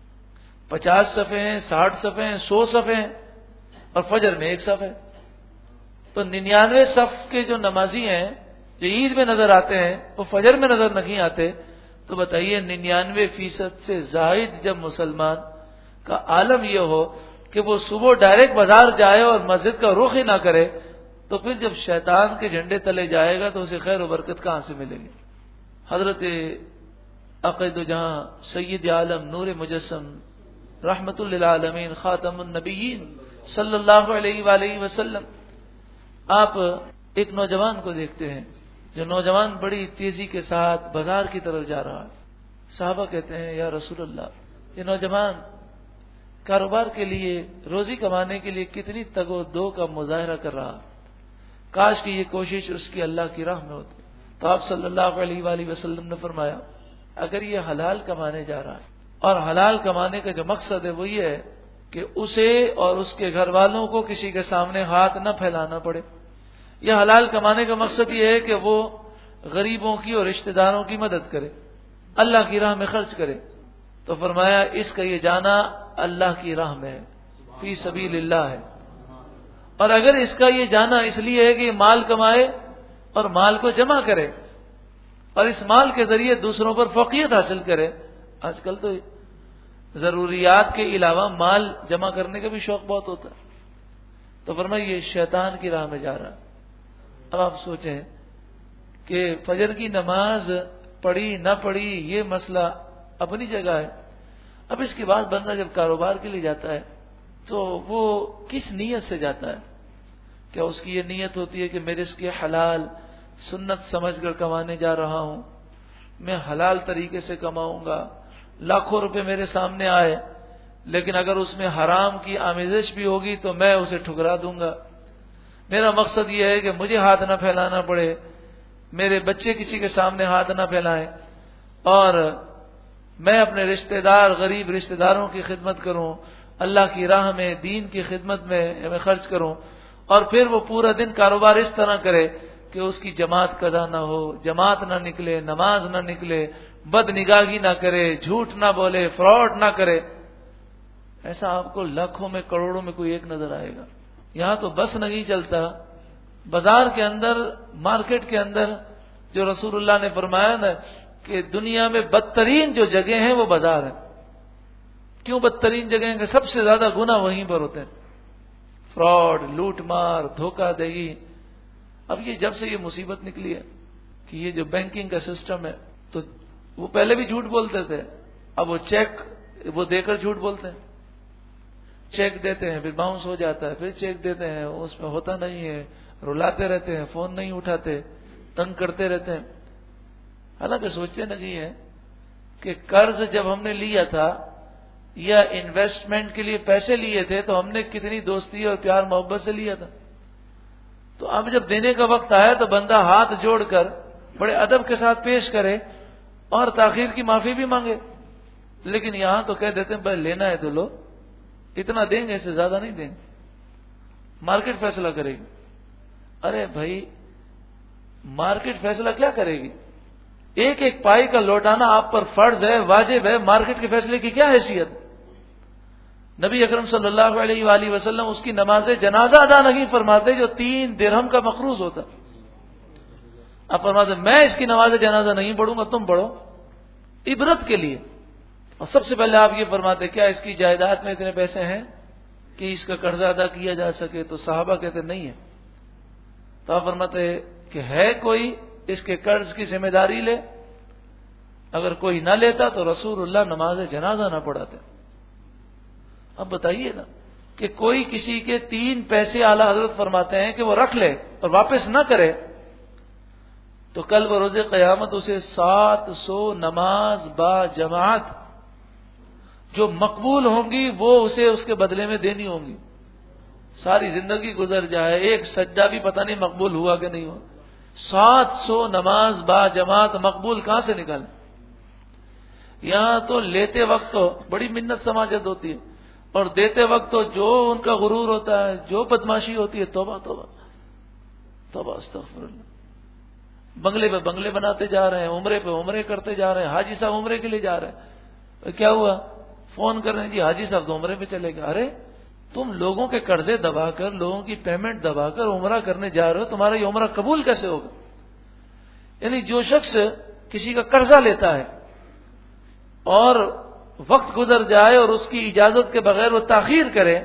50 صفیں ہیں، 60 صفیں ہیں، 100 صفیں ہیں، اور فجر میں 1 صف ہے۔ تو 99 صف کے جو نمازی ہیں جو عید میں نظر آتے ہیں وہ فجر میں نظر نہیں آتے۔ تو بتائیے 99% سے زائد جب مسلمان کا عالم یہ ہو کہ وہ صبح ڈائریکٹ بازار جائے اور مسجد کا رخ ہی نہ کرے، تو پھر جب شیطان کے جھنڈے تلے جائے گا تو اسے خیر و برکت کہاں سے ملے گی۔ حضرت عقید جہاں سید عالم نور مجسم رحمت للعالمین خاتم النبیین صلی اللہ علیہ وآلہ وسلم، آپ ایک نوجوان کو دیکھتے ہیں، جو نوجوان بڑی تیزی کے ساتھ بازار کی طرف جا رہا ہے۔ صحابہ کہتے ہیں یا رسول اللہ، یہ نوجوان کاروبار کے لیے، روزی کمانے کے لیے کتنی تگ و دو کا مظاہرہ کر رہا، کاش کہ یہ کوشش اس کی اللہ کی راہ میں ہوتی۔ تو آپ صلی اللہ علیہ وآلہ وسلم نے فرمایا اگر یہ حلال کمانے جا رہا ہے، اور حلال کمانے کا جو مقصد ہے وہ یہ ہے کہ اسے اور اس کے گھر والوں کو کسی کے سامنے ہاتھ نہ پھیلانا پڑے، یہ حلال کمانے کا مقصد یہ ہے کہ وہ غریبوں کی اور رشتہ داروں کی مدد کرے، اللہ کی راہ میں خرچ کرے، تو فرمایا اس کا یہ جانا اللہ کی راہ میں ہے، فی سبیل اللہ ہے۔ اور اگر اس کا یہ جانا اس لیے ہے کہ مال کمائے اور مال کو جمع کرے اور اس مال کے ذریعے دوسروں پر فوقیت حاصل کرے، آج کل تو ضروریات کے علاوہ مال جمع کرنے کا بھی شوق بہت ہوتا ہے، تو فرمایا یہ شیطان کی راہ میں جا رہا ہے۔ اب آپ سوچیں کہ فجر کی نماز پڑھی نہ پڑھی یہ مسئلہ اپنی جگہ ہے، اب اس کے بعد بندہ جب کاروبار کے لیے جاتا ہے تو وہ کس نیت سے جاتا ہے؟ کیا اس کی یہ نیت ہوتی ہے کہ میرے اس کے حلال سنت سمجھ کر کمانے جا رہا ہوں، میں حلال طریقے سے کماؤں گا، لاکھوں روپے میرے سامنے آئے، لیکن اگر اس میں حرام کی آمیزش بھی ہوگی تو میں اسے ٹھکرا دوں گا۔ میرا مقصد یہ ہے کہ مجھے ہاتھ نہ پھیلانا پڑے، میرے بچے کسی کے سامنے ہاتھ نہ پھیلائیں، اور میں اپنے رشتہ دار، غریب رشتہ داروں کی خدمت کروں، اللہ کی راہ میں، دین کی خدمت میں خرچ کروں، اور پھر وہ پورا دن کاروبار اس طرح کرے کہ اس کی جماعت قضا نہ ہو، جماعت نہ نکلے، نماز نہ نکلے، بد نگاہی نہ کرے، جھوٹ نہ بولے، فراڈ نہ کرے۔ ایسا آپ کو لاکھوں میں، کروڑوں میں کوئی ایک نظر آئے گا۔ یہاں تو بس نہیں چلتا، بازار کے اندر، مارکیٹ کے اندر، جو رسول اللہ نے فرمایا نا کہ دنیا میں بدترین جو جگہ ہیں وہ بازار ہیں۔ کیوں بدترین جگہ ہیں؟ کہ سب سے زیادہ گناہ وہیں پر ہوتے ہیں، فراڈ، لوٹ مار، دھوکہ دہی۔ اب یہ جب سے یہ مصیبت نکلی ہے کہ یہ جو بینکنگ کا سسٹم ہے، تو وہ پہلے بھی جھوٹ بولتے تھے، اب وہ چیک وہ دے کر جھوٹ بولتے ہیں۔ چیک دیتے ہیں، پھر باؤنس ہو جاتا ہے، پھر چیک دیتے ہیں، اس میں ہوتا نہیں ہے، رلاتے رہتے ہیں، فون نہیں اٹھاتے، تنگ کرتے رہتے ہیں۔ حالانکہ سوچتے نہیں ہے کہ قرض جب ہم نے لیا تھا یا انویسٹمنٹ کے لیے پیسے لیے تھے تو ہم نے کتنی دوستی اور پیار محبت سے لیا تھا، تو اب جب دینے کا وقت آیا تو بندہ ہاتھ جوڑ کر بڑے ادب کے ساتھ پیش کرے اور تاخیر کی معافی بھی مانگے۔ لیکن یہاں تو کہہ دیتے ہیں بھائی لینا ہے تو لو، اتنا دیں گے، اس سے زیادہ نہیں دیں گے، مارکیٹ فیصلہ کرے گی۔ ارے بھائی مارکیٹ فیصلہ کیا کرے گی؟ ایک ایک پائی کا لوٹانا آپ پر فرض ہے، واجب ہے، مارکیٹ کے فیصلے کی کیا حیثیت؟ نبی اکرم صلی اللہ علیہ وآلہ وسلم اس کی نماز جنازہ ادا نہیں فرماتے جو 3 درہم کا مقروض ہوتا۔ آپ فرماتے میں اس کی نماز جنازہ نہیں پڑھوں گا، تم پڑھو، عبرت کے لیے۔ اور سب سے پہلے آپ یہ فرماتے کیا اس کی جائیداد میں اتنے پیسے ہیں کہ اس کا قرضہ ادا کیا جا سکے؟ تو صحابہ کہتے نہیں ہے۔ تو آپ فرماتے کہ ہے کوئی اس کے قرض کی ذمہ داری لے؟ اگر کوئی نہ لیتا تو رسول اللہ نماز جنازہ نہ پڑھاتے۔ اب بتائیے نا کہ کوئی کسی کے 3 پیسے اعلیٰ حضرت فرماتے ہیں کہ وہ رکھ لے اور واپس نہ کرے، تو کل بروز قیامت اسے 700 نماز با جماعت جو مقبول ہوں گی وہ اسے اس کے بدلے میں دینی ہوں گی۔ ساری زندگی گزر جائے، ایک سجدہ بھی پتہ نہیں مقبول ہوا کہ نہیں ہوا، 700 نماز با جماعت مقبول کہاں سے نکالیں؟ یہاں تو لیتے وقت تو بڑی منت سماجت ہوتی ہے، اور دیتے وقت تو جو ان کا غرور ہوتا ہے، جو بدماشی ہوتی ہے، توبہ توبہ توبہ استغفر اللہ۔ بنگلے پہ بنگلے بناتے جا رہے ہیں، عمرے پہ عمرے کرتے جا رہے ہیں، حاجی صاحب عمرے کے لیے جا رہے ہیں، کیا ہوا؟ فون کر رہے ہیں جی حاجی صاحب تو عمرے پہ چلے گئے۔ ارے تم لوگوں کے قرضے دبا کر، لوگوں کی پیمنٹ دبا کر عمرہ کرنے جا رہے ہو، تمہارا یہ عمرہ قبول کیسے ہوگا؟ یعنی جو شخص کسی کا قرضہ لیتا ہے اور وقت گزر جائے اور اس کی اجازت کے بغیر وہ تاخیر کرے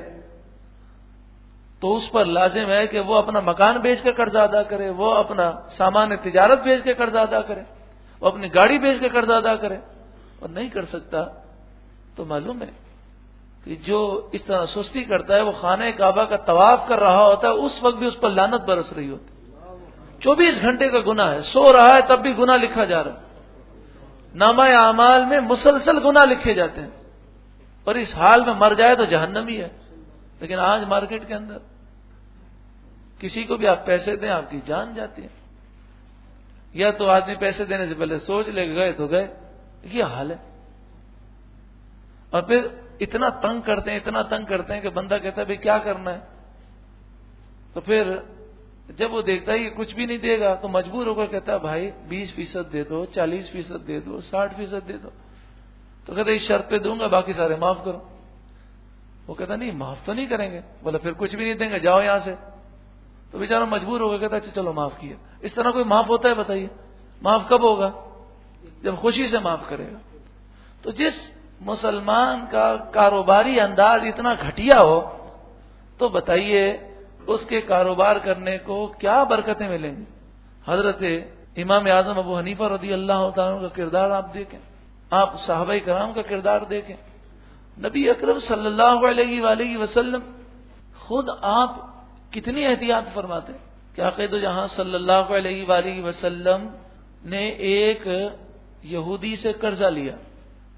تو اس پر لازم ہے کہ وہ اپنا مکان بیچ کے قرضہ ادا کرے، وہ اپنا سامان تجارت بیچ کے قرضہ ادا کرے، وہ اپنی گاڑی بیچ کے قرضہ ادا کرے، اور نہیں کر سکتا تو معلوم ہے کہ جو اس طرح سستی کرتا ہے وہ خانہ کعبہ کا طواف کر رہا ہوتا ہے، اس وقت بھی اس پر لعنت برس رہی ہوتی، 24 گھنٹے کا گناہ ہے، سو رہا ہے تب بھی گناہ لکھا جا رہا ہے، نامہ اعمال میں مسلسل گناہ لکھے جاتے ہیں، اور اس حال میں مر جائے تو جہنمی ہے۔ لیکن آج مارکیٹ کے اندر کسی کو بھی آپ پیسے دیں آپ کی جان جاتی ہے، یا تو آدمی پیسے دینے سے پہلے سوچ لے گئے تو گئے، یہ حال ہے۔ اور پھر اتنا تنگ کرتے ہیں، اتنا تنگ کرتے ہیں کہ بندہ کہتا ہے بھائی کیا کرنا ہے، تو پھر جب وہ دیکھتا ہے کہ کچھ بھی نہیں دے گا تو مجبور ہو کر کہتا ہے بھائی 20% دے دو، 40% دے دو، 60% دے دو، تو کہتا ہے اس شرط پہ دوں گا باقی سارے معاف کرو۔ وہ کہتا نہیں معاف تو نہیں کریں گے، بولا پھر کچھ بھی نہیں دیں گے، جاؤ یہاں سے۔ تو بیچارہ مجبور ہو گیا، کہتا اچھا چلو معاف کیا۔ اس طرح کوئی معاف ہوتا ہے؟ بتائیے معاف کب ہوگا؟ جب خوشی سے معاف کرے گا۔ تو جس مسلمان کا کاروباری انداز اتنا گھٹیا ہو تو بتائیے اس کے کاروبار کرنے کو کیا برکتیں ملیں گی؟ حضرت امام اعظم ابو حنیفہ رضی اللہ تعالیٰ کا کردار آپ دیکھیں، آپ صحابہ کرام کا کردار دیکھیں، نبی اکرم صلی اللہ علیہ وآلہ وسلم خود آپ کتنی احتیاط فرماتے کہ عقید جہاں صلی اللہ علیہ وآلہ وسلم نے ایک یہودی سے قرضہ لیا،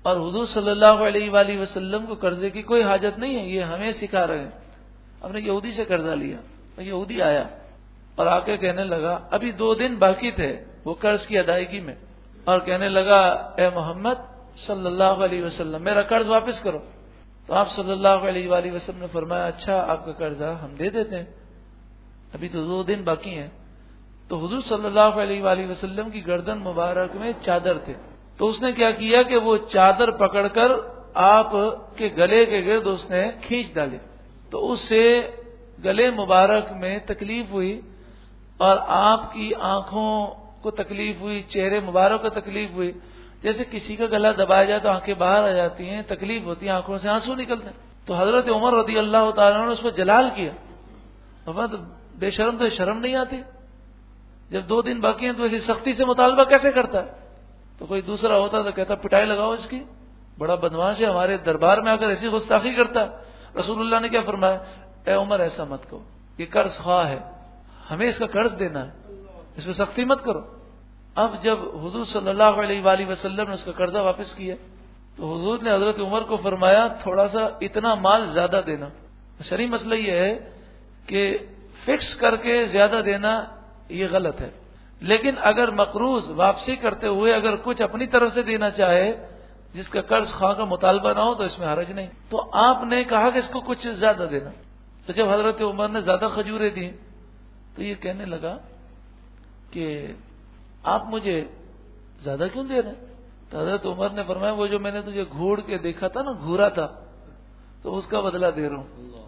اور حضور صلی اللہ علیہ وآلہ وسلم کو قرضے کی کوئی حاجت نہیں ہے، یہ ہمیں سکھا رہے ہیں۔ ہم نے یہودی سے قرضہ لیا، یہودی آیا اور آ کے کہنے لگا، ابھی 2 دن باقی تھے وہ قرض کی ادائیگی میں، اور کہنے لگا اے محمد صلی اللہ علیہ وسلم میرا قرض واپس کرو۔ تو آپ صلی اللہ علیہ وآلہ وسلم نے فرمایا اچھا آپ کا قرضہ ہم دے دیتے ہیں، ابھی تو 2 دن باقی ہیں۔ تو حضور صلی اللہ علیہ وآلہ وسلم کی گردن مبارک میں چادر تھے، تو اس نے کیا کیا کہ وہ چادر پکڑ کر آپ کے گلے کے گرد اس نے کھینچ ڈالی، تو اس سے گلے مبارک میں تکلیف ہوئی اور آپ کی آنکھوں کو تکلیف ہوئی، چہرے مبارک کو تکلیف ہوئی، جیسے کسی کا گلا دبایا جائے تو آنکھیں باہر آ جاتی ہیں، تکلیف ہوتی ہے، آنکھوں سے آنسو نکلتے ہیں۔ تو حضرت عمر رضی اللہ تعالیٰ عنہ نے اس کو جلال کیا، تو بے شرم تو شرم نہیں آتی، جب 2 دن باقی ہیں تو ایسی سختی سے مطالبہ کیسے کرتا ہے؟ تو کوئی دوسرا ہوتا تو کہتا پٹائی لگاؤ اس کی، بڑا بدماش ہے، ہمارے دربار میں آ کر ایسی گستاخی کرتا ہے۔ رسول اللہ نے کیا فرمایا، اے عمر ایسا مت کہو، یہ قرض خواہ ہے، ہمیں اس کا قرض دینا ہے، اس میں سختی مت کرو۔ اب جب حضور صلی اللہ علیہ وآلہ وسلم نے اس کا قرضہ واپس کیا تو حضور نے حضرت عمر کو فرمایا تھوڑا سا اتنا مال زیادہ دینا۔ شرعی مسئلہ یہ ہے کہ فکس کر کے زیادہ دینا یہ غلط ہے، لیکن اگر مقروض واپسی کرتے ہوئے اگر کچھ اپنی طرف سے دینا چاہے جس کا قرض خواہ کا مطالبہ نہ ہو تو اس میں حرج نہیں۔ تو آپ نے کہا کہ اس کو کچھ زیادہ دینا، تو جب حضرت عمر نے زیادہ کھجوریں دی تو یہ کہنے لگا کہ آپ مجھے زیادہ کیوں دے رہے ہیں؟ تو حضرت عمر نے فرمایا وہ جو میں نے تجھے گھوڑ کے دیکھا تھا نا، گھورا تھا، تو اس کا بدلہ دے رہا ہوں۔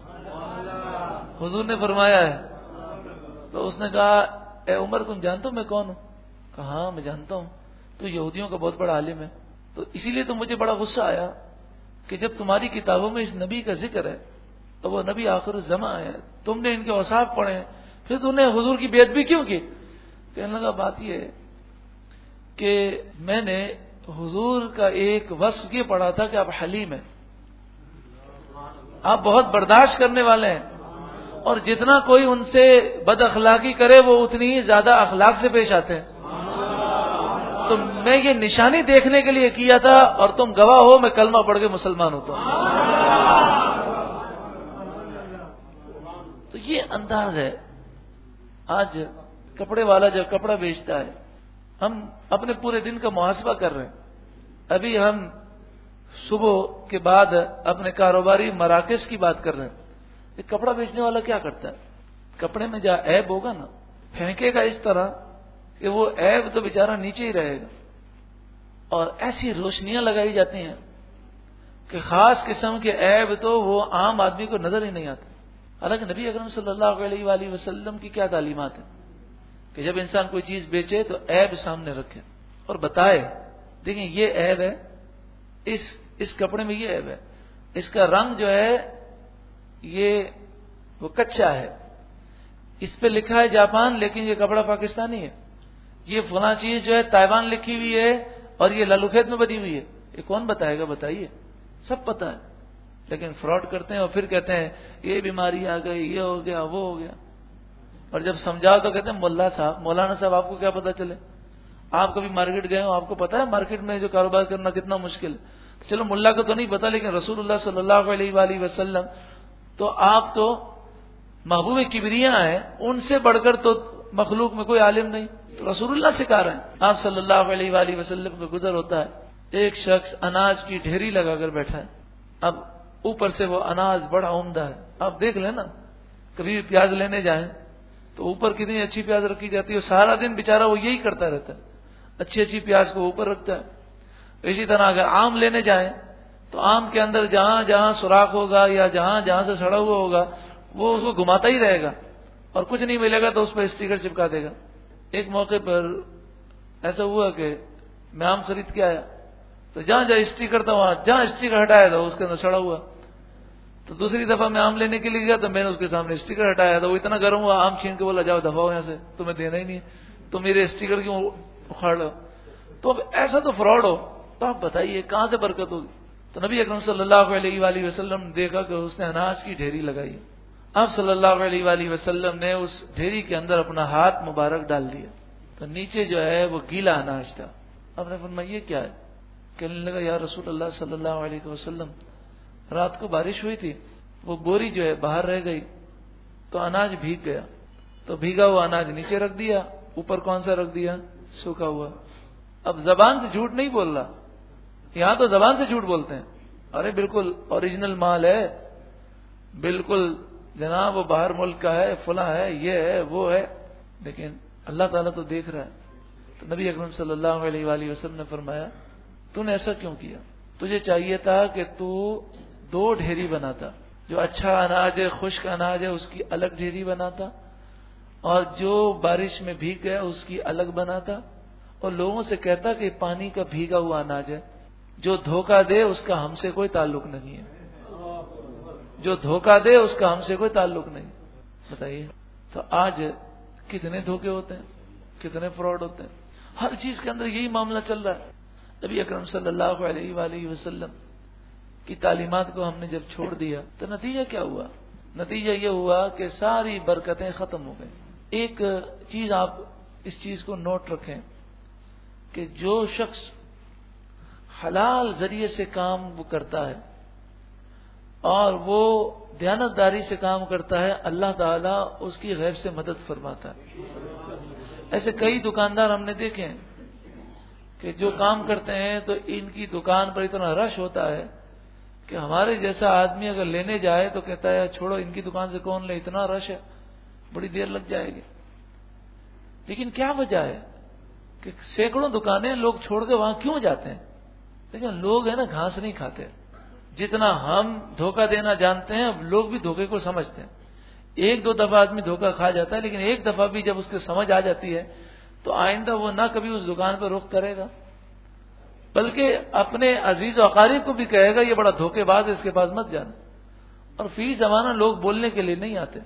حضور نے فرمایا ہے، تو اس نے کہا اے عمر تم جانتے ہو میں کون ہوں؟ کہا ہاں میں جانتا ہوں، تو یہودیوں کا بہت بڑا عالم ہے، تو اسی لیے تو مجھے بڑا غصہ آیا کہ جب تمہاری کتابوں میں اس نبی کا ذکر ہے تو وہ نبی آخر الزماں ہے، تم نے ان کے اوصاف پڑھے ہیں، پھر تم نے حضور کی بیعت بھی کیوں کی؟ کہنے لگا بات یہ ہے کہ میں نے حضور کا ایک وصف یہ پڑھا تھا کہ آپ حلیم ہیں، آپ بہت برداشت کرنے والے ہیں، اور جتنا کوئی ان سے بد اخلاقی کرے وہ اتنی ہی زیادہ اخلاق سے پیش آتے ہیں، تو میں یہ نشانی دیکھنے کے لیے کیا تھا، اور تم گواہ ہو میں کلمہ پڑھ کے مسلمان ہوتا ہوں۔ تو یہ انداز ہے۔ آج کپڑے والا جب کپڑا بیچتا ہے، ہم اپنے پورے دن کا محاسبہ کر رہے ہیں۔ ابھی ہم صبح کے بعد اپنے کاروباری مراکز کی بات کر رہے ہیں۔ یہ کپڑا بیچنے والا کیا کرتا ہے؟ کپڑے میں جہاں عیب ہوگا نا پھینکے گا اس طرح کہ وہ عیب تو بیچارہ نیچے ہی رہے گا، اور ایسی روشنیاں لگائی جاتی ہیں کہ خاص قسم کے عیب تو وہ عام آدمی کو نظر ہی نہیں آتے۔ حالانکہ نبی اکرم صلی اللہ علیہ وآلہ وسلم کی کیا تعلیمات ہیں کہ جب انسان کوئی چیز بیچے تو عیب سامنے رکھے اور بتائے دیکھیں یہ عیب ہے، اس کپڑے میں یہ عیب ہے، اس کا رنگ جو ہے یہ وہ کچا ہے، اس پہ لکھا ہے جاپان لیکن یہ کپڑا پاکستانی ہے، یہ فلاں چیز جو ہے تائیوان لکھی ہوئی ہے اور یہ لالوکھیت میں بنی ہوئی ہے۔ یہ کون بتائے گا؟ بتائیے، سب پتہ ہے، لیکن فراڈ کرتے ہیں اور پھر کہتے ہیں یہ بیماری آ گئی، یہ ہو گیا، وہ ہو گیا، اور جب سمجھاؤ تو کہتے ہیں مولانا صاحب آپ کو کیا پتا چلے؟ آپ کبھی مارکیٹ گئے ہو، آپ کو پتا ہے مارکیٹ میں جو کاروبار کرنا کتنا مشکل ہے۔ چلو ملا کو تو نہیں پتا، لیکن رسول اللہ صلی اللہ علیہ وآلہ وسلم تو آپ تو محبوب کبریاں ہیں، ان سے بڑھ کر تو مخلوق میں کوئی عالم نہیں، تو رسول اللہ سکھا رہے ہیں۔ آپ صلی اللہ علیہ وآلہ وسلم کا گزر ہوتا ہے، ایک شخص اناج کی ڈھیری لگا کر بیٹھا ہے، اب اوپر سے وہ اناج بڑا عمدہ ہے، آپ دیکھ لیں نا کبھی بھی پیاز لینے جائیں تو اوپر کتنی اچھی پیاز رکھی جاتی ہے، سارا دن بیچارہ وہ یہی کرتا رہتا ہے، اچھی اچھی پیاز کو اوپر رکھتا ہے۔ اسی طرح اگر آم لینے جائیں تو آم کے اندر جہاں جہاں سوراخ ہوگا یا جہاں جہاں سے سڑا ہوا ہوگا وہ اس کو گھماتا ہی رہے گا، اور کچھ نہیں ملے گا تو اس پہ اسٹیکر چپکا دے گا۔ ایک موقع پر ایسا ہوا کہ میں آم خرید کے آیا تو جہاں جہاں اسٹیکر تھا وہاں جہاں اسٹیکر ہٹایا تھا اس کے اندر سڑا ہوا، تو دوسری دفعہ میں آم لینے کے لیے گیا تو میں نے اس کے سامنے اسٹیکر ہٹایا تھا، وہ اتنا گرم ہوا آم چھین کے بولا جاؤ دفعہ ہو یہاں سے، تمہیں دینا ہی نہیں ہے، تو میرے اسٹیکر کیوں اکھاڑ لو؟ تو اب ایسا تو فراڈ ہو تو آپ بتائیے کہاں سے برکت ہوگی؟ تو نبی اکرم صلی اللہ علیہ وآلہ وسلم نے دیکھا کہ اس نے اناج کی ڈھیری لگائی، آپ صلی اللہ علیہ وآلہ وسلم نے اس ڈھیری کے اندر اپنا ہاتھ مبارک ڈال دیا تو نیچے جو ہے وہ گیلا اناج تھا۔ آپ نے فرمایا یہ کیا ہے؟ کہنے لگا یا رسول اللہ صلی اللہ علیہ وسلم، رات کو بارش ہوئی تھی، وہ بوری جو ہے باہر رہ گئی تو اناج بھیگ گیا، تو بھیگا ہوا اناج نیچے رکھ دیا، اوپر کون سا رکھ دیا؟ سوکھا ہوا۔ اب زبان سے جھوٹ نہیں بول رہا، یہاں تو زبان سے جھوٹ بولتے ہیں، ارے بالکل اوریجنل مال ہے، بالکل جناب وہ باہر ملک کا ہے، فلاں ہے، یہ ہے وہ ہے، لیکن اللہ تعالیٰ تو دیکھ رہا ہے۔ تو نبی اکرم صلی اللہ علیہ وآلہ وسلم نے فرمایا تو نے ایسا کیوں کیا؟ تجھے چاہیے تھا کہ تو 2 ڈھیری بناتا، جو اچھا اناج ہے، خشک اناج ہے، اس کی الگ ڈھیری بناتا، اور جو بارش میں بھیگ گیا اس کی الگ بناتا، اور لوگوں سے کہتا کہ پانی کا بھیگا ہوا اناج ہے، جو دھوکہ دے اس کا ہم سے کوئی تعلق نہیں ہے، جو دھوکہ دے اس کا ہم سے کوئی تعلق نہیں۔ بتائیے تو آج کتنے دھوکے ہوتے ہیں، کتنے فراڈ ہوتے ہیں، ہر چیز کے اندر یہی معاملہ چل رہا ہے۔ نبی اکرم صلی اللہ علیہ وآلہ وسلم کی تعلیمات کو ہم نے جب چھوڑ دیا تو نتیجہ کیا ہوا؟ نتیجہ یہ ہوا کہ ساری برکتیں ختم ہو گئیں۔ ایک چیز آپ اس چیز کو نوٹ رکھیں کہ جو شخص حلال ذریعے سے کام وہ کرتا ہے اور وہ دیانتداری سے کام کرتا ہے، اللہ تعالیٰ اس کی غیب سے مدد فرماتا ہے۔ ایسے کئی دکاندار ہم نے دیکھے ہیں کہ جو کام کرتے ہیں تو ان کی دکان پر اتنا رش ہوتا ہے کہ ہمارے جیسا آدمی اگر لینے جائے تو کہتا ہے چھوڑو ان کی دکان سے کون لے، اتنا رش ہے، بڑی دیر لگ جائے گی۔ لیکن کیا وجہ ہے کہ سینکڑوں دکانیں لوگ چھوڑ کے وہاں کیوں جاتے ہیں؟ لیکن لوگ ہے نا گھاس نہیں کھاتے، جتنا ہم دھوکہ دینا جانتے ہیں لوگ بھی دھوکے کو سمجھتے ہیں۔ 1-2 دفعہ آدمی دھوکہ کھا جاتا ہے، لیکن ایک دفعہ بھی جب اس کے سمجھ آ جاتی ہے تو آئندہ وہ نہ کبھی اس دکان پر رخ کرے گا، بلکہ اپنے عزیز و اقارب کو بھی کہے گا یہ بڑا دھوکے باز ہے، اس کے پاس مت جانا۔ اور فی زمانہ لوگ بولنے کے لیے نہیں آتے۔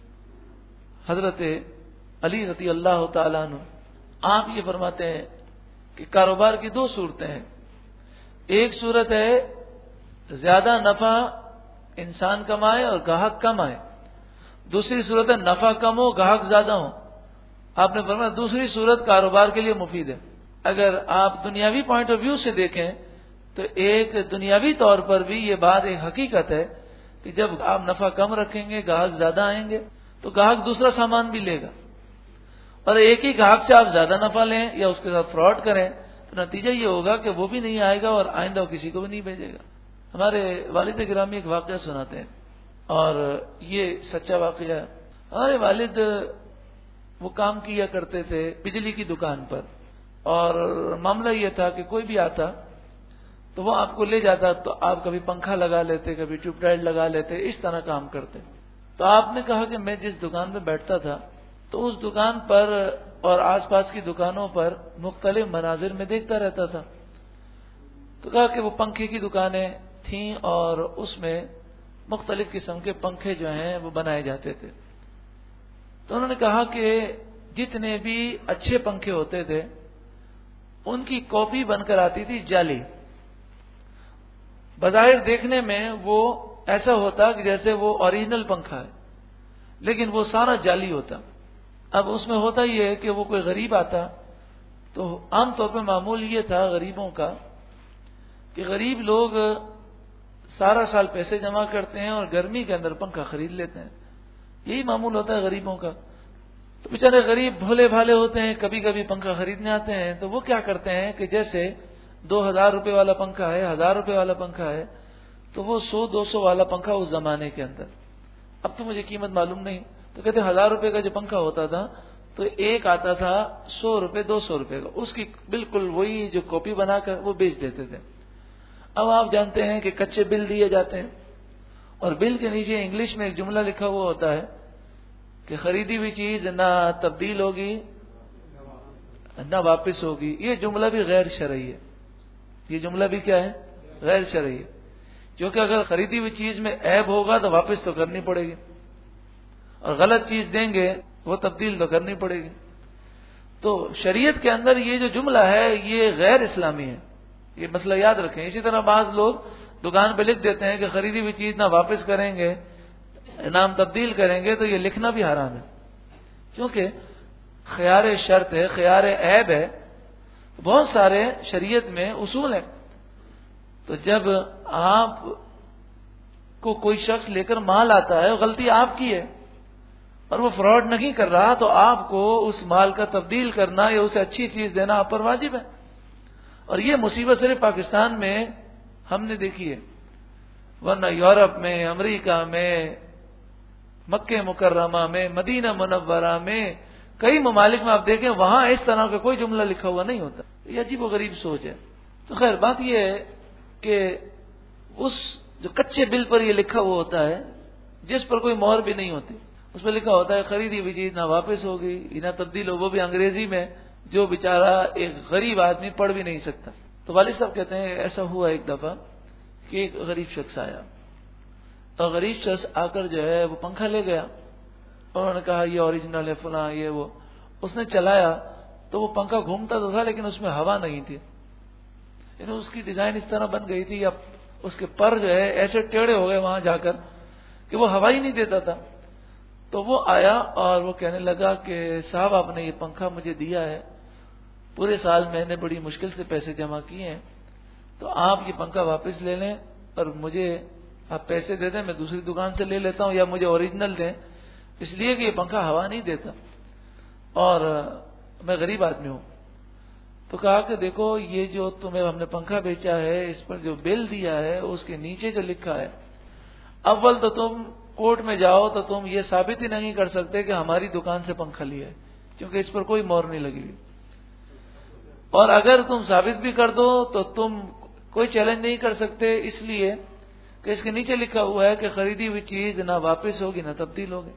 حضرت علی رضی اللہ تعالیٰ عنہ آپ یہ فرماتے ہیں کہ کاروبار کی 2 صورتیں ہیں، ایک صورت ہے زیادہ نفع انسان کمائے اور گاہک کم آئے، دوسری صورت ہے نفع کم ہو گاہک زیادہ ہو۔ آپ نے فرمایا دوسری صورت کاروبار کے لیے مفید ہے۔ اگر آپ دنیاوی پوائنٹ آف ویو سے دیکھیں تو ایک دنیاوی طور پر بھی یہ بات ایک حقیقت ہے کہ جب آپ نفع کم رکھیں گے گاہک زیادہ آئیں گے تو گاہک دوسرا سامان بھی لے گا، اور ایک ہی گاہک سے آپ زیادہ نفع لیں یا اس کے ساتھ فراڈ کریں تو نتیجہ یہ ہوگا کہ وہ بھی نہیں آئے گا اور آئندہ وہ کسی کو بھی نہیں بھیجے گا۔ ہمارے والد گرامی ایک واقعہ سناتے ہیں اور یہ سچا واقعہ ہے۔ ہمارے والد وہ کام کیا کرتے تھے بجلی کی دکان پر، اور معاملہ یہ تھا کہ کوئی بھی آتا تو وہ آپ کو لے جاتا تو آپ کبھی پنکھا لگا لیتے، کبھی ٹیوب لائٹ لگا لیتے، اس طرح کام کرتے۔ تو آپ نے کہا کہ میں جس دکان پہ بیٹھتا تھا تو اس دکان پر اور آس پاس کی دکانوں پر مختلف مناظر میں دیکھتا رہتا تھا۔ تو کہا کہ وہ پنکھے کی دکانیں تھیں اور اس میں مختلف قسم کے پنکھے جو ہیں وہ بنائے جاتے تھے۔ تو انہوں نے کہا کہ جتنے بھی اچھے پنکھے ہوتے تھے ان کی کاپی بن کر آتی تھی جعلی۔ بظاہر دیکھنے میں وہ ایسا ہوتا کہ جیسے وہ اوریجنل پنکھا ہے، لیکن وہ سارا جعلی ہوتا۔ اب اس میں ہوتا یہ ہے کہ وہ کوئی غریب آتا تو عام طور پہ معمول یہ تھا غریبوں کا کہ غریب لوگ سارا سال پیسے جمع کرتے ہیں اور گرمی کے اندر پنکھا خرید لیتے ہیں، یہی معمول ہوتا ہے غریبوں کا۔ تو بیچارے غریب بھولے بھالے ہوتے ہیں، کبھی کبھی پنکھا خریدنے آتے ہیں تو وہ کیا کرتے ہیں کہ جیسے 2000 روپے والا پنکھا ہے، 1000 روپے والا پنکھا ہے، تو وہ 100-200 والا پنکھا اس زمانے کے اندر، اب تو مجھے قیمت معلوم نہیں، تو کہتے 1000 روپے کا جو پنکھا ہوتا تھا تو ایک آتا تھا 100 روپے 200 روپے کا، اس کی بالکل وہی جو کاپی بنا کر وہ بیچ دیتے تھے۔ اب آپ جانتے ہیں کہ کچے بل دیے جاتے ہیں اور بل کے نیچے انگلش میں ایک جملہ لکھا ہوا ہوتا ہے کہ خریدی ہوئی چیز نہ تبدیل ہوگی نہ واپس ہوگی۔ یہ جملہ بھی غیر شرعی ہے، یہ جملہ بھی کیا ہے؟ غیر شرعی ہے، کیونکہ اگر خریدی ہوئی چیز میں عیب ہوگا تو واپس تو کرنی پڑے گی، اور غلط چیز دیں گے وہ تبدیل تو کرنی پڑے گی۔ تو شریعت کے اندر یہ جو جملہ ہے یہ غیر اسلامی ہے، یہ مسئلہ یاد رکھیں۔ اسی طرح بعض لوگ دکان پہ لکھ دیتے ہیں کہ خریدی ہوئی چیز نہ واپس کریں گے نام تبدیل کریں گے، تو یہ لکھنا بھی حرام ہے، کیونکہ خیار شرط ہے، خیار عیب ہے۔ بہت سارے شریعت میں اصول ہیں تو جب آپ کو کوئی شخص لے کر مال آتا ہے، غلطی آپ کی ہے اور وہ فراڈ نہیں کر رہا، تو آپ کو اس مال کا تبدیل کرنا یا اسے اچھی چیز دینا آپ پر واجب ہے. اور یہ مصیبت صرف پاکستان میں ہم نے دیکھی ہے، ورنہ یورپ میں، امریکہ میں، مکہ مکرمہ میں، مدینہ منورہ میں، کئی ممالک میں آپ دیکھیں وہاں اس طرح کا کوئی جملہ لکھا ہوا نہیں ہوتا. یہ عجیب و غریب سوچ ہے. تو خیر بات یہ ہے کہ اس جو کچے بل پر یہ لکھا ہوا ہوتا ہے، جس پر کوئی مہر بھی نہیں ہوتی، اس میں لکھا ہوتا ہے خریدی ہوئی چیز نہ واپس ہوگی نہ تبدیل ہو، وہ بھی انگریزی میں، جو بیچارہ ایک غریب آدمی پڑھ بھی نہیں سکتا. تو والد صاحب کہتے ہیں ایسا ہوا ایک دفعہ کہ ایک غریب شخص آیا، اور غریب شخص آ کر جو ہے وہ پنکھا لے گیا، اور انہوں نے کہا یہ اوریجنل ہے فلاں یہ وہ. اس نے چلایا تو وہ پنکھا گھومتا تو تھا لیکن اس میں ہوا نہیں تھی، یعنی اس کی ڈیزائن اس طرح بن گئی تھی، یا اس کے پر جو ہے ایسے ٹیڑھے ہو گئے وہاں جا کر کہ وہ ہوا ہی نہیں دیتا تھا. تو وہ آیا اور وہ کہنے لگا کہ صاحب آپ نے یہ پنکھا مجھے دیا ہے، پورے سال میں نے بڑی مشکل سے پیسے جمع کیے ہیں، تو آپ یہ پنکھا واپس لے لیں اور مجھے آپ پیسے دے دیں، میں دوسری دکان سے لے لیتا ہوں، یا مجھے اوریجنل دیں، اس لیے کہ یہ پنکھا ہوا نہیں دیتا اور میں غریب آدمی ہوں. تو کہا کہ دیکھو یہ جو تمہیں ہم نے پنکھا بیچا ہے اس پر جو بل دیا ہے اس کے نیچے جو لکھا ہے، اول تو تم کورٹ میں جاؤ تو تم یہ ثابت ہی نہیں کر سکتے کہ ہماری دکان سے پنکھا لیا ہے، کیونکہ اس پر کوئی مہر نہیں لگی. اور اگر تم ثابت بھی کر دو تو تم کوئی چیلنج نہیں کر سکتے، اس لیے کہ اس کے نیچے لکھا ہوا ہے کہ خریدی ہوئی چیز نہ واپس ہوگی نہ تبدیل ہوگی.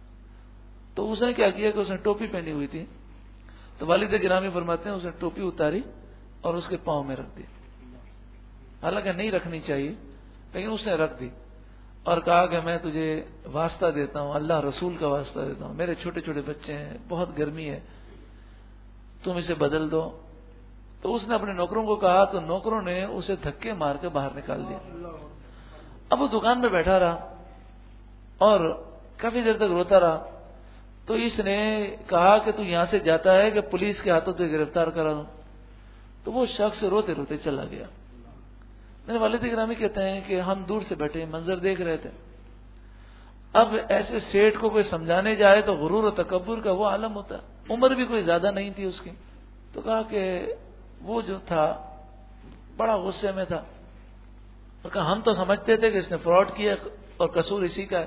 تو اس نے کیا کیا کہ اس نے ٹوپی پہنی ہوئی تھی، تو والد گرامی فرماتے ہیں اس نے ٹوپی اتاری اور اس کے پاؤں میں رکھ دی. حالانکہ نہیں رکھنی چاہیے لیکن اس نے رکھ دی اور کہا کہ میں تجھے واسطہ دیتا ہوں، اللہ رسول کا واسطہ دیتا ہوں، میرے چھوٹے چھوٹے بچے ہیں، بہت گرمی ہے، تم اسے بدل دو. تو اس نے اپنے نوکروں کو کہا تو نوکروں نے اسے دھکے مار کے باہر نکال دیا. اب وہ دکان میں بیٹھا رہا اور کافی دیر تک روتا رہا. تو اس نے کہا کہ تو یہاں سے جاتا ہے کہ پولیس کے ہاتھوں سے گرفتار کرا دوں. تو وہ شخص روتے روتے چلا گیا. میرے والد گرامی کہتے ہیں کہ ہم دور سے بیٹھے منظر دیکھ رہے تھے. اب ایسے سیٹ کو کوئی سمجھانے جائے تو غرور و تکبر کا وہ عالم ہوتا ہے. عمر بھی کوئی زیادہ نہیں تھی اس کی. تو کہا کہ وہ جو تھا بڑا غصے میں تھا اور کہا ہم تو سمجھتے تھے کہ اس نے فراڈ کیا اور قصور اسی کا ہے،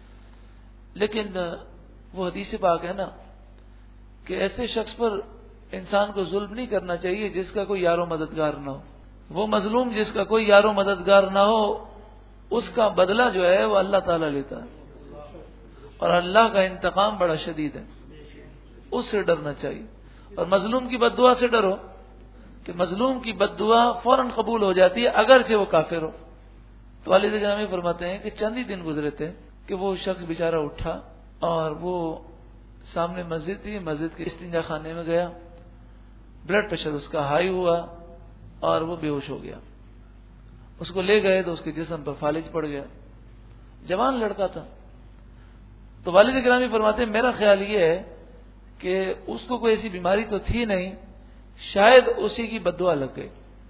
لیکن وہ حدیث پاک ہے نا کہ ایسے شخص پر انسان کو ظلم نہیں کرنا چاہیے جس کا کوئی یار و مددگار نہ ہو. وہ مظلوم جس کا کوئی یار و مددگار نہ ہو اس کا بدلہ جو ہے وہ اللہ تعالیٰ لیتا ہے، اور اللہ کا انتقام بڑا شدید ہے، اس سے ڈرنا چاہیے. اور مظلوم کی بد دعا سے ڈرو کہ مظلوم کی بد دعا فوراً قبول ہو جاتی ہے اگرچہ وہ کافر ہو. تو والد گرامی فرماتے ہیں کہ چند ہی دن گزرے تھے کہ وہ شخص بیچارہ اٹھا اور وہ سامنے مسجد تھی، مسجد کے استنجا خانے میں گیا، بلڈ پریشر اس کا ہائی ہوا اور وہ بے ہوش ہو گیا. اس کو لے گئے تو اس کے جسم پر فالج پڑ گیا. جوان لڑکا تھا. تو والد گرامی فرماتے ہیں میرا خیال یہ ہے کہ اس کو کوئی ایسی بیماری تو تھی نہیں، شاید اسی کی بد دعا لگ گئی،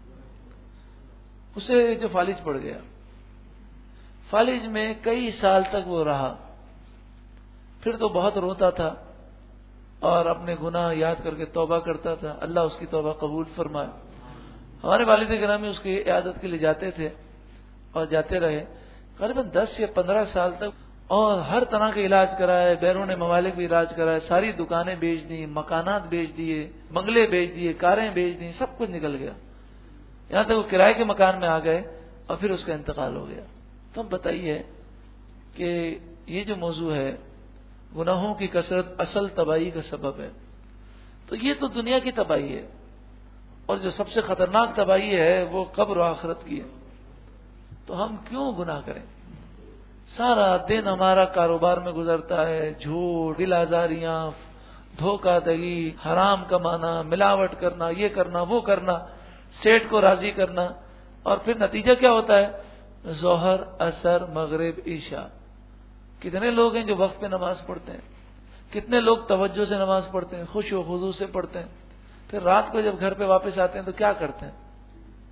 اسے جو فالج پڑ گیا. فالج میں کئی سال تک وہ رہا. پھر تو بہت روتا تھا اور اپنے گناہ یاد کر کے توبہ کرتا تھا. اللہ اس کی توبہ قبول فرمائے. ہمارے والد گرامی اس کی عیادت کے لیے جاتے تھے اور جاتے رہے غالباً 10 یا 15 سال تک، اور ہر طرح کا علاج کرائے، بیرون ممالک بھی علاج کرائے، ساری دکانیں بیچ دی، مکانات بیچ دیے، بنگلے بیچ دیے، کاریں بیچ دی، سب کچھ نکل گیا. یہاں تک وہ کرائے کے مکان میں آ گئے اور پھر اس کا انتقال ہو گیا. تو اب بتائیے کہ یہ جو موضوع ہے گناہوں کی کثرت اصل تباہی کا سبب ہے. تو یہ تو دنیا کی تباہی ہے، اور جو سب سے خطرناک تباہی ہے وہ قبر و آخرت کی ہے. تو ہم کیوں گناہ کریں؟ سارا دن ہمارا کاروبار میں گزرتا ہے، جھوٹ، دل آزاریاں، دھوکہ دہی، حرام کمانا، ملاوٹ کرنا، یہ کرنا وہ کرنا، سیٹ کو راضی کرنا، اور پھر نتیجہ کیا ہوتا ہے؟ ظہر، عصر، مغرب، عشاء. کتنے لوگ ہیں جو وقت پہ نماز پڑھتے ہیں؟ کتنے لوگ توجہ سے نماز پڑھتے ہیں، خشوع و خضوع سے پڑھتے ہیں؟ پھر رات کو جب گھر پہ واپس آتے ہیں تو کیا کرتے ہیں؟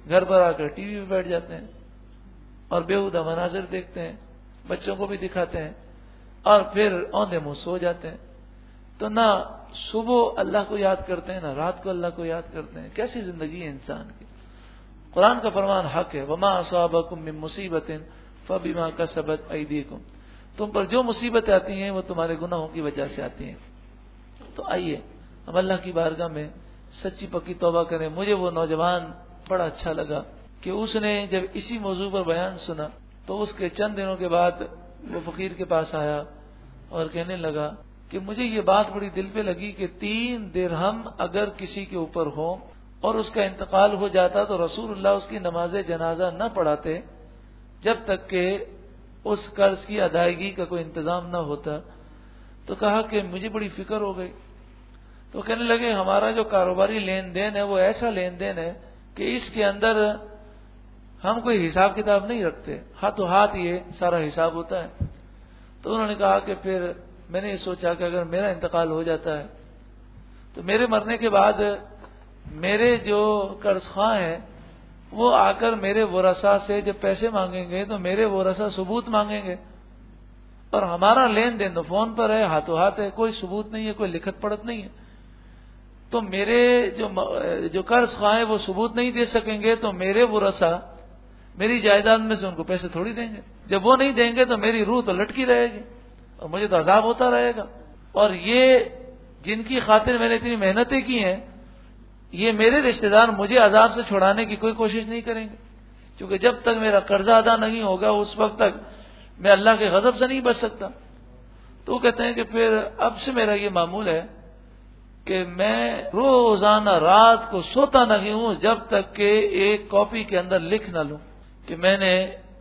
گھر پر آ کر ٹی وی پہ بیٹھ جاتے ہیں اور بیہودہ مناظر دیکھتے ہیں، بچوں کو بھی دکھاتے ہیں اور پھر اوندے منہ سو جاتے ہیں. تو نہ صبح اللہ کو یاد کرتے ہیں، نہ رات کو اللہ کو یاد کرتے ہیں. کیسی زندگی ہے انسان کی. قرآن کا فرمان حق ہے، وما اصابکم من مصیبت فبما کسبت ایدیکم. تم پر جو مصیبتیں آتی ہیں وہ تمہارے گناہوں کی وجہ سے آتی ہیں. تو آئیے ہم اللہ کی بارگاہ میں سچی پکی توبہ کریں. مجھے وہ نوجوان بڑا اچھا لگا کہ اس نے جب اسی موضوع پر بیان سنا تو اس کے چند دنوں کے بعد وہ فقیر کے پاس آیا اور کہنے لگا کہ مجھے یہ بات بڑی دل پہ لگی کہ 3 درہم اگر کسی کے اوپر ہو اور اس کا انتقال ہو جاتا تو رسول اللہ اس کی نماز جنازہ نہ پڑھاتے جب تک کہ اس قرض کی ادائیگی کا کوئی انتظام نہ ہوتا. تو کہا کہ مجھے بڑی فکر ہو گئی. تو کہنے لگے ہمارا جو کاروباری لین دین ہے وہ ایسا لین دین ہے کہ اس کے اندر ہم کوئی حساب کتاب نہیں رکھتے، ہاتھوں ہاتھ یہ سارا حساب ہوتا ہے. تو انہوں نے کہا کہ پھر میں نے یہ سوچا کہ اگر میرا انتقال ہو جاتا ہے تو میرے مرنے کے بعد میرے جو قرض خواہ ہیں وہ آ کر میرے ورثاء سے جب پیسے مانگیں گے تو میرے ورثاء ثبوت مانگیں گے، اور ہمارا لین دین تو فون پر ہے، ہاتھوں ہاتھ ہے، کوئی ثبوت نہیں ہے، کوئی لکھت پڑھت نہیں ہے. تو میرے جو قرض خواہ ہیں وہ ثبوت نہیں دے سکیں گے تو میرے ورثاء میری جائیداد میں سے ان کو پیسے تھوڑی دیں گے. جب وہ نہیں دیں گے تو میری روح تو لٹکی رہے گی اور مجھے تو عذاب ہوتا رہے گا. اور یہ جن کی خاطر میں نے اتنی محنتیں کی ہیں یہ میرے رشتہ دار مجھے عذاب سے چھڑانے کی کوئی کوشش نہیں کریں گے، کیونکہ جب تک میرا قرضہ ادا نہیں ہوگا اس وقت تک میں اللہ کے غضب سے نہیں بچ سکتا. تو وہ کہتے ہیں کہ پھر اب سے میرا یہ معمول ہے کہ میں روزانہ رات کو سوتا نہیں ہوں جب تک کہ ایک کاپی کے اندر لکھ نہ لوں کہ میں نے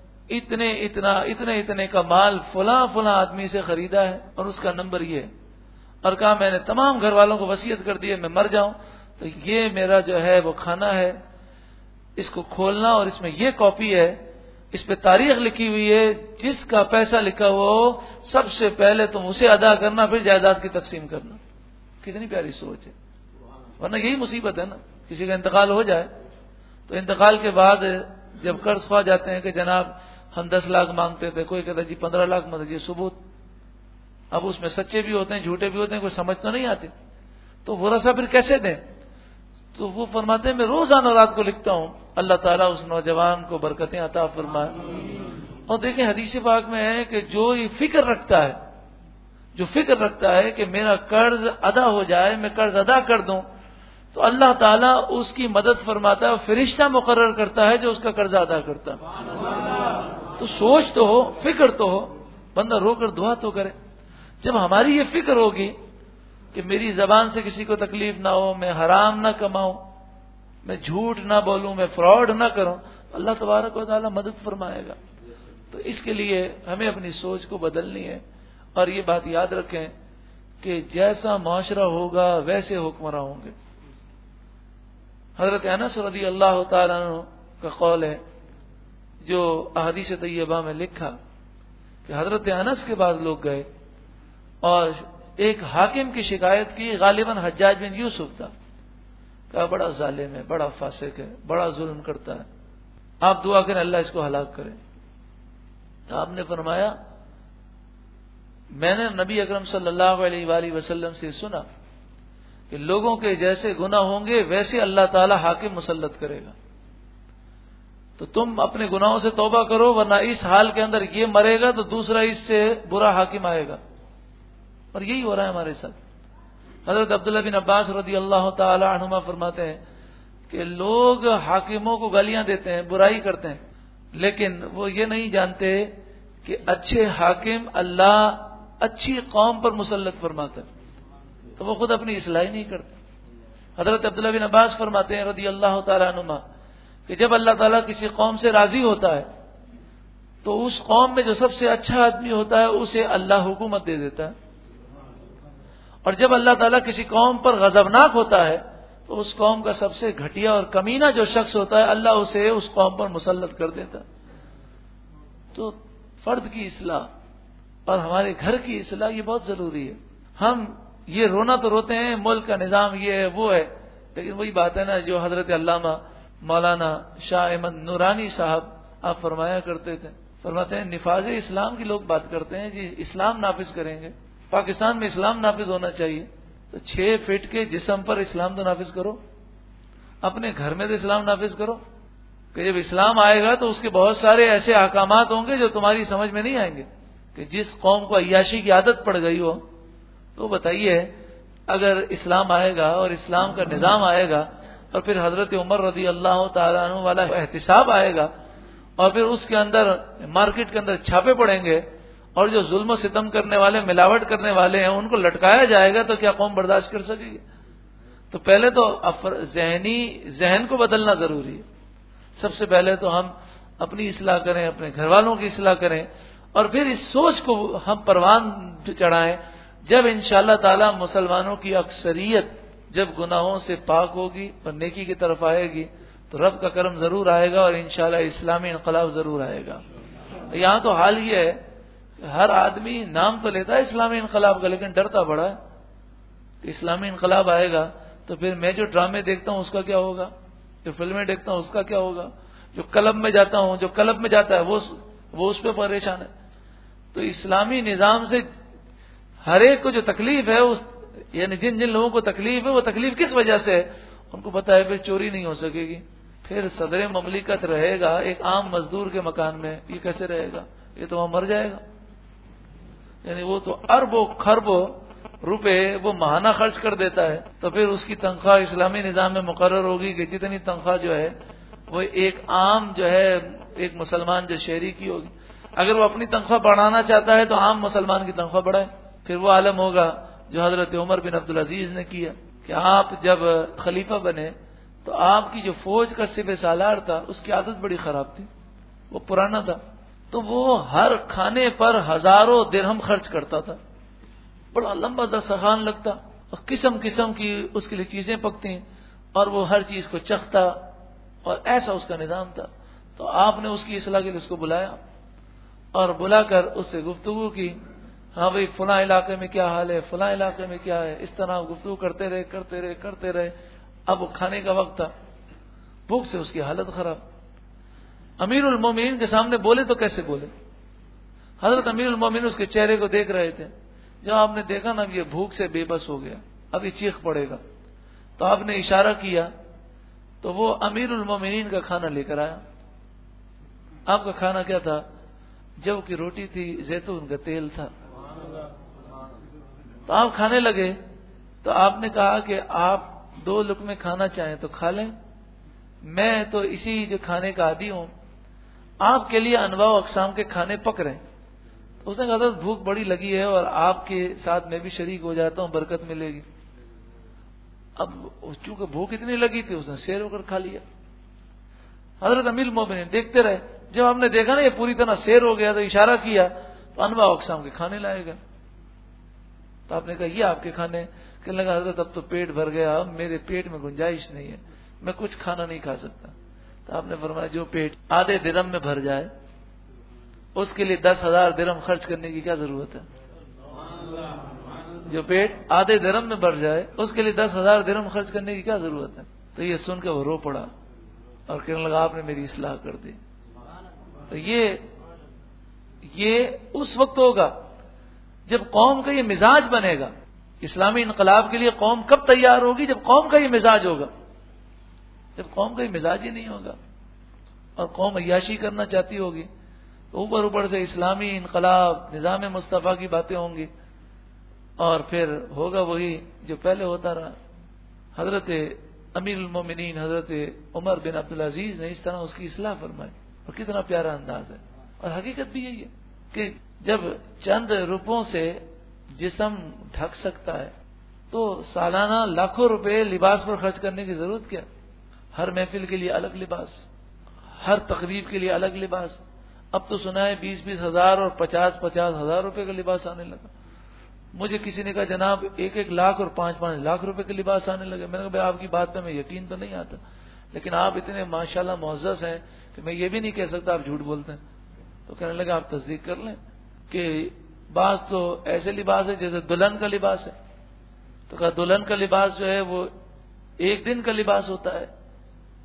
اتنے کا مال فلاں آدمی سے خریدا ہے اور اس کا نمبر یہ ہے، اور کہا میں نے تمام گھر والوں کو وصیت کر دی ہے میں مر جاؤں تو یہ میرا جو ہے وہ کھانا ہے، اس کو کھولنا اور اس میں یہ کاپی ہے، اس پہ تاریخ لکھی ہوئی ہے، جس کا پیسہ لکھا ہوا ہو سب سے پہلے تم اسے ادا کرنا پھر جائیداد کی تقسیم کرنا. کتنی پیاری سوچ ہے. ورنہ یہی مصیبت ہے نا، کسی کا انتقال ہو جائے تو انتقال کے بعد جب قرض خواہ جاتے ہیں کہ جناب ہم 10 لاکھ مانگتے تھے، کوئی کہتا ہے جی 15 لاکھ مطلب یہ ثبوت. اب اس میں سچے بھی ہوتے ہیں جھوٹے بھی ہوتے ہیں، کوئی سمجھ تو نہیں آتی. تو ورثہ پھر کیسے دیں؟ تو وہ فرماتے ہیں میں روزانہ رات کو لکھتا ہوں. اللہ تعالیٰ اس نوجوان کو برکتیں عطا فرمائے. اور دیکھیں حدیث پاک میں ہے کہ جو یہ فکر رکھتا ہے کہ میرا قرض ادا ہو جائے، میں قرض ادا کر دوں، تو اللہ تعالیٰ اس کی مدد فرماتا ہے، فرشتہ مقرر کرتا ہے جو اس کا قرض ادا کرتا ہے. تو سوچ تو ہو، فکر تو ہو، بندہ رو کر دعا تو کرے. جب ہماری یہ فکر ہوگی کہ میری زبان سے کسی کو تکلیف نہ ہو، میں حرام نہ کماؤں، میں جھوٹ نہ بولوں، میں فراڈ نہ کروں، اللہ تبارک و تعالیٰ مدد فرمائے گا. تو اس کے لیے ہمیں اپنی سوچ کو بدلنی ہے. اور یہ بات یاد رکھیں کہ جیسا معاشرہ ہوگا ویسے حکمراں ہوں گے. حضرت انس رضی اللہ تعالیٰ عنہ کا قول ہے جو احادیث طیبہ میں لکھا کہ حضرت انس کے بعد لوگ گئے اور ایک حاکم کی شکایت کی، غالباً حجاج بن یوسف تھا. کہا بڑا ظالم ہے، بڑا فاسق ہے، بڑا ظلم کرتا ہے، آپ دعا کریں اللہ اس کو ہلاک کرے. تو آپ نے فرمایا میں نے نبی اکرم صلی اللہ علیہ وآلہ وسلم سے سنا کہ لوگوں کے جیسے گناہ ہوں گے ویسے اللہ تعالی حاکم مسلط کرے گا. تو تم اپنے گناہوں سے توبہ کرو ورنہ اس حال کے اندر یہ مرے گا تو دوسرا اس سے برا حاکم آئے گا. اور یہی ہو رہا ہے ہمارے ساتھ. حضرت عبداللہ بن عباس رضی اللہ تعالی عنہما فرماتے ہیں کہ لوگ حاکموں کو گالیاں دیتے ہیں، برائی کرتے ہیں، لیکن وہ یہ نہیں جانتے کہ اچھے حاکم اللہ اچھی قوم پر مسلط فرماتا ہے، تو وہ خود اپنی اصلاح نہیں کرتے. حضرت عبداللہ بن عباس فرماتے ہیں رضی اللہ تعالی عنہما کہ جب اللہ تعالیٰ کسی قوم سے راضی ہوتا ہے تو اس قوم میں جو سب سے اچھا آدمی ہوتا ہے اسے اللہ حکومت دے دیتا ہے، اور جب اللہ تعالیٰ کسی قوم پر غضبناک ہوتا ہے تو اس قوم کا سب سے گھٹیا اور کمینہ جو شخص ہوتا ہے اللہ اسے اس قوم پر مسلط کر دیتا ہے. تو فرد کی اصلاح اور ہمارے گھر کی اصلاح یہ بہت ضروری ہے. ہم یہ رونا تو روتے ہیں ملک کا نظام یہ ہے وہ ہے، لیکن وہی بات ہے نا جو حضرت علامہ مولانا شاہ احمد نورانی صاحب آپ فرمایا کرتے تھے، فرماتے ہیں نفاذ اسلام کی لوگ بات کرتے ہیں جی اسلام نافذ کریں گے، پاکستان میں اسلام نافذ ہونا چاہیے، تو 6 فٹ کے جسم پر اسلام تو نافذ کرو، اپنے گھر میں تو اسلام نافذ کرو، کہ جب اسلام آئے گا تو اس کے بہت سارے ایسے احکامات ہوں گے جو تمہاری سمجھ میں نہیں آئیں گے، کہ جس قوم کو عیاشی کی عادت پڑ گئی ہو، تو بتائیے اگر اسلام آئے گا اور اسلام کا نظام آئے گا اور پھر حضرت عمر رضی اللہ تعالیٰ عنہ والا احتساب آئے گا اور پھر اس کے اندر مارکیٹ کے اندر چھاپے پڑیں گے اور جو ظلم و ستم کرنے والے ملاوٹ کرنے والے ہیں ان کو لٹکایا جائے گا، تو کیا قوم برداشت کر سکے گی؟ تو پہلے تو ذہن کو بدلنا ضروری ہے. سب سے پہلے تو ہم اپنی اصلاح کریں، اپنے گھر والوں کی اصلاح کریں، اور پھر اس سوچ کو ہم پروان چڑھائیں. جب انشاءاللہ تعالی مسلمانوں کی اکثریت جب گناہوں سے پاک ہوگی اور نیکی کی طرف آئے گی تو رب کا کرم ضرور آئے گا اور انشاءاللہ اسلامی انقلاب ضرور آئے گا. یہاں تو حال یہ ہے کہ ہر آدمی نام تو لیتا ہے اسلامی انقلاب کا، لیکن ڈرتا بڑا ہے کہ اسلامی انقلاب آئے گا تو پھر میں جو ڈرامے دیکھتا ہوں اس کا کیا ہوگا، جو فلمیں دیکھتا ہوں اس کا کیا ہوگا، جو کلب میں جاتا ہوں، جو کلب میں جاتا ہے وہ اس پہ پریشان ہے. تو اسلامی نظام سے ہر ایک کو جو تکلیف ہے یعنی جن لوگوں کو تکلیف ہے وہ تکلیف کس وجہ سے ہے، ان کو پتا ہے پھر چوری نہیں ہو سکے گی، پھر صدر مملکت رہے گا ایک عام مزدور کے مکان میں، یہ کیسے رہے گا؟ یہ تو وہاں مر جائے گا. یعنی وہ تو اربوں خربوں روپے وہ ماہانہ خرچ کر دیتا ہے، تو پھر اس کی تنخواہ اسلامی نظام میں مقرر ہوگی کہ جتنی تنخواہ جو ہے وہ ایک عام جو ہے ایک مسلمان جو شہری کی ہوگی. اگر وہ اپنی تنخواہ بڑھانا چاہتا ہے تو عام مسلمان کی تنخواہ بڑھائے. پھر وہ عالم ہوگا جو حضرت عمر بن عبدالعزیز نے کیا کہ آپ جب خلیفہ بنے تو آپ کی جو فوج کا سپہ سالار تھا اس کی عادت بڑی خراب تھی، وہ پرانا تھا، تو وہ ہر کھانے پر ہزاروں درہم خرچ کرتا تھا، بڑا لمبا دسترخوان لگتا اور قسم قسم کی اس کے لیے چیزیں پکتی اور وہ ہر چیز کو چکھتا اور ایسا اس کا نظام تھا. تو آپ نے اس کی اصلاح کے لیے اس کو بلایا اور بلا کر اس سے گفتگو کی، ہاں بھائی فلاں علاقے میں کیا حال ہے، فلاں علاقے میں کیا ہے، اس طرح گفتگو کرتے رہے. اب وہ کھانے کا وقت تھا، بھوک سے اس کی حالت خراب. امیر المومنین کے سامنے بولے تو کیسے بولے؟ حضرت امیر المومنین اس کے چہرے کو دیکھ رہے تھے. جب آپ نے دیکھا نا یہ بھوک سے بے بس ہو گیا، اب یہ چیخ پڑے گا، تو آپ نے اشارہ کیا تو وہ امیر المومنین کا کھانا لے کر آیا. آپ کا کھانا کیا تھا؟ جو کی روٹی تھی، زیتون کا تیل تھا. تو آپ کھانے لگے تو آپ نے کہا کہ آپ 2 لقمے کھانا چاہیں تو کھا لیں، میں تو اسی جو کھانے کا عادی ہوں، آپ کے لیے انواع و اقسام کے کھانے پک رہے ہیں. اس نے کہا حضرت بھوک بڑی لگی ہے اور آپ کے ساتھ میں بھی شریک ہو جاتا ہوں، برکت ملے گی. اب چونکہ بھوک اتنی لگی تھی اس نے سیر ہو کر کھا لیا. حضرت امیر المومنین دیکھتے رہے. جب ہم نے دیکھا نا یہ پوری طرح سیر ہو گیا تو اشارہ کیا تو انواع و اقسام کے کھانے لائے گئے. تو آپ نے کہا یہ آپ کے کھانے؟ کہنے لگا حضرت اب تو پیٹ بھر گیا، اب میرے پیٹ میں گنجائش نہیں ہے، میں کچھ کھانا نہیں کھا سکتا. تو آپ نے فرمایا جو پیٹ آدھے درہم میں بھر جائے اس کے لیے 10,000 درہم خرچ کرنے کی کیا ضرورت ہے؟ جو پیٹ آدھے درہم میں بھر جائے اس کے لیے 10,000 درہم خرچ کرنے کی کیا ضرورت ہے؟ تو یہ سن کے وہ رو پڑا اور کہنے لگا آپ نے میری اصلاح کر دی. تو یہ اس وقت ہوگا جب قوم کا یہ مزاج بنے گا. اسلامی انقلاب کے لیے قوم کب تیار ہوگی؟ جب قوم کا یہ مزاج ہوگا. جب قوم کا یہ مزاج ہی نہیں ہوگا اور قوم عیاشی کرنا چاہتی ہوگی تو اوپر سے اسلامی انقلاب نظام مصطفیٰ کی باتیں ہوں گی اور پھر ہوگا وہی جو پہلے ہوتا رہا. حضرت امیر المومنین حضرت عمر بن عبدالعزیز نے اس طرح اس کی اصلاح فرمائی اور کتنا پیارا انداز ہے. اور حقیقت بھی یہی ہے کہ جب چند روپوں سے جسم ڈھک سکتا ہے تو سالانہ لاکھوں روپے لباس پر خرچ کرنے کی ضرورت کیا؟ ہر محفل کے لیے الگ لباس، ہر تقریب کے لیے الگ لباس. اب تو سنا ہے 20-20 ہزار اور 50-50 ہزار روپے کا لباس آنے لگا. مجھے کسی نے کہا جناب 1-1 لاکھ اور 5-5 لاکھ روپے کے لباس آنے لگے. میں نے کہا بھائی آپ کی بات پہ میں یقین تو نہیں آتا، لیکن آپ اتنے ماشاءاللہ معزز ہیں کہ میں یہ بھی نہیں کہہ سکتا آپ جھوٹ بولتے ہیں. تو کہنے لگا آپ تصدیق کر لیں کہ بعض تو ایسے لباس ہے جیسے دلہن کا لباس ہے. تو کہا دلہن کا لباس جو ہے وہ 1 دن کا لباس ہوتا ہے،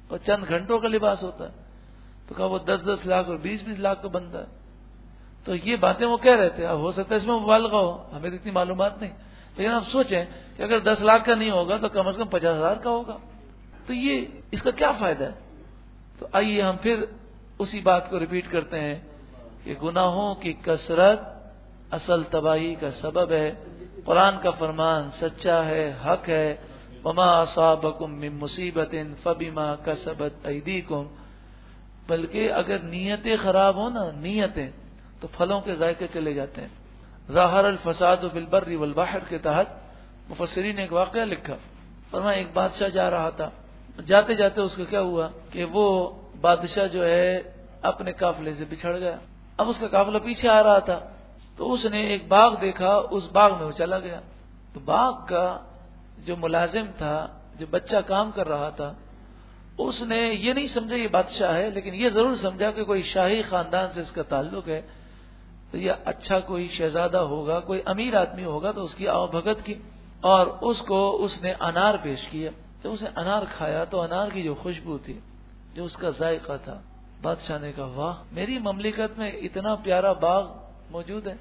اور چند گھنٹوں کا لباس ہوتا ہے. تو کہا وہ 10-10 لاکھ اور 20-20 لاکھ کا بنتا ہے. تو یہ باتیں وہ کہہ رہے تھے. اب ہو سکتا ہے اس میں مبالغہ ہو, ہمیں اتنی معلومات نہیں, لیکن آپ سوچیں کہ اگر 10 لاکھ کا نہیں ہوگا تو کم از کم 50,000 کا ہوگا. تو یہ اس کا کیا فائدہ ہے؟ تو آئیے ہم پھر اسی بات کو ریپیٹ کرتے ہیں کہ گناہوں کی کثرت اصل تباہی کا سبب ہے. قرآن کا فرمان سچا ہے, حق ہے. وما اصابکم من مصیبت فبما کسبت ایدیکم. بلکہ اگر نیتیں خراب ہوں نا, نیتیں, تو پھلوں کے ذائقے چلے جاتے ہیں. ظاہر الفساد فی البر والبحر کے تحت مفسرین نے ایک واقعہ لکھا. فرمایا ایک بادشاہ جا رہا تھا, جاتے جاتے اس کا کیا ہوا کہ وہ بادشاہ جو ہے اپنے قافلے سے بچھڑ گیا. اب اس کا قافلہ پیچھے آ رہا تھا, تو اس نے ایک باغ دیکھا, اس باغ میں وہ چلا گیا. تو باغ کا جو ملازم تھا, جو بچہ کام کر رہا تھا, اس نے یہ نہیں سمجھا یہ بادشاہ ہے, لیکن یہ ضرور سمجھا کہ کوئی شاہی خاندان سے اس کا تعلق ہے, تو یہ اچھا کوئی شہزادہ ہوگا, کوئی امیر آدمی ہوگا. تو اس کی آؤ بھگت کی اور اس کو اس نے انار پیش کیا. جب اس نے انار کھایا تو انار کی جو خوشبو تھی, جو اس کا ذائقہ تھا, بادشاہ نے کہا واہ, میری مملکت میں اتنا پیارا باغ موجود ہے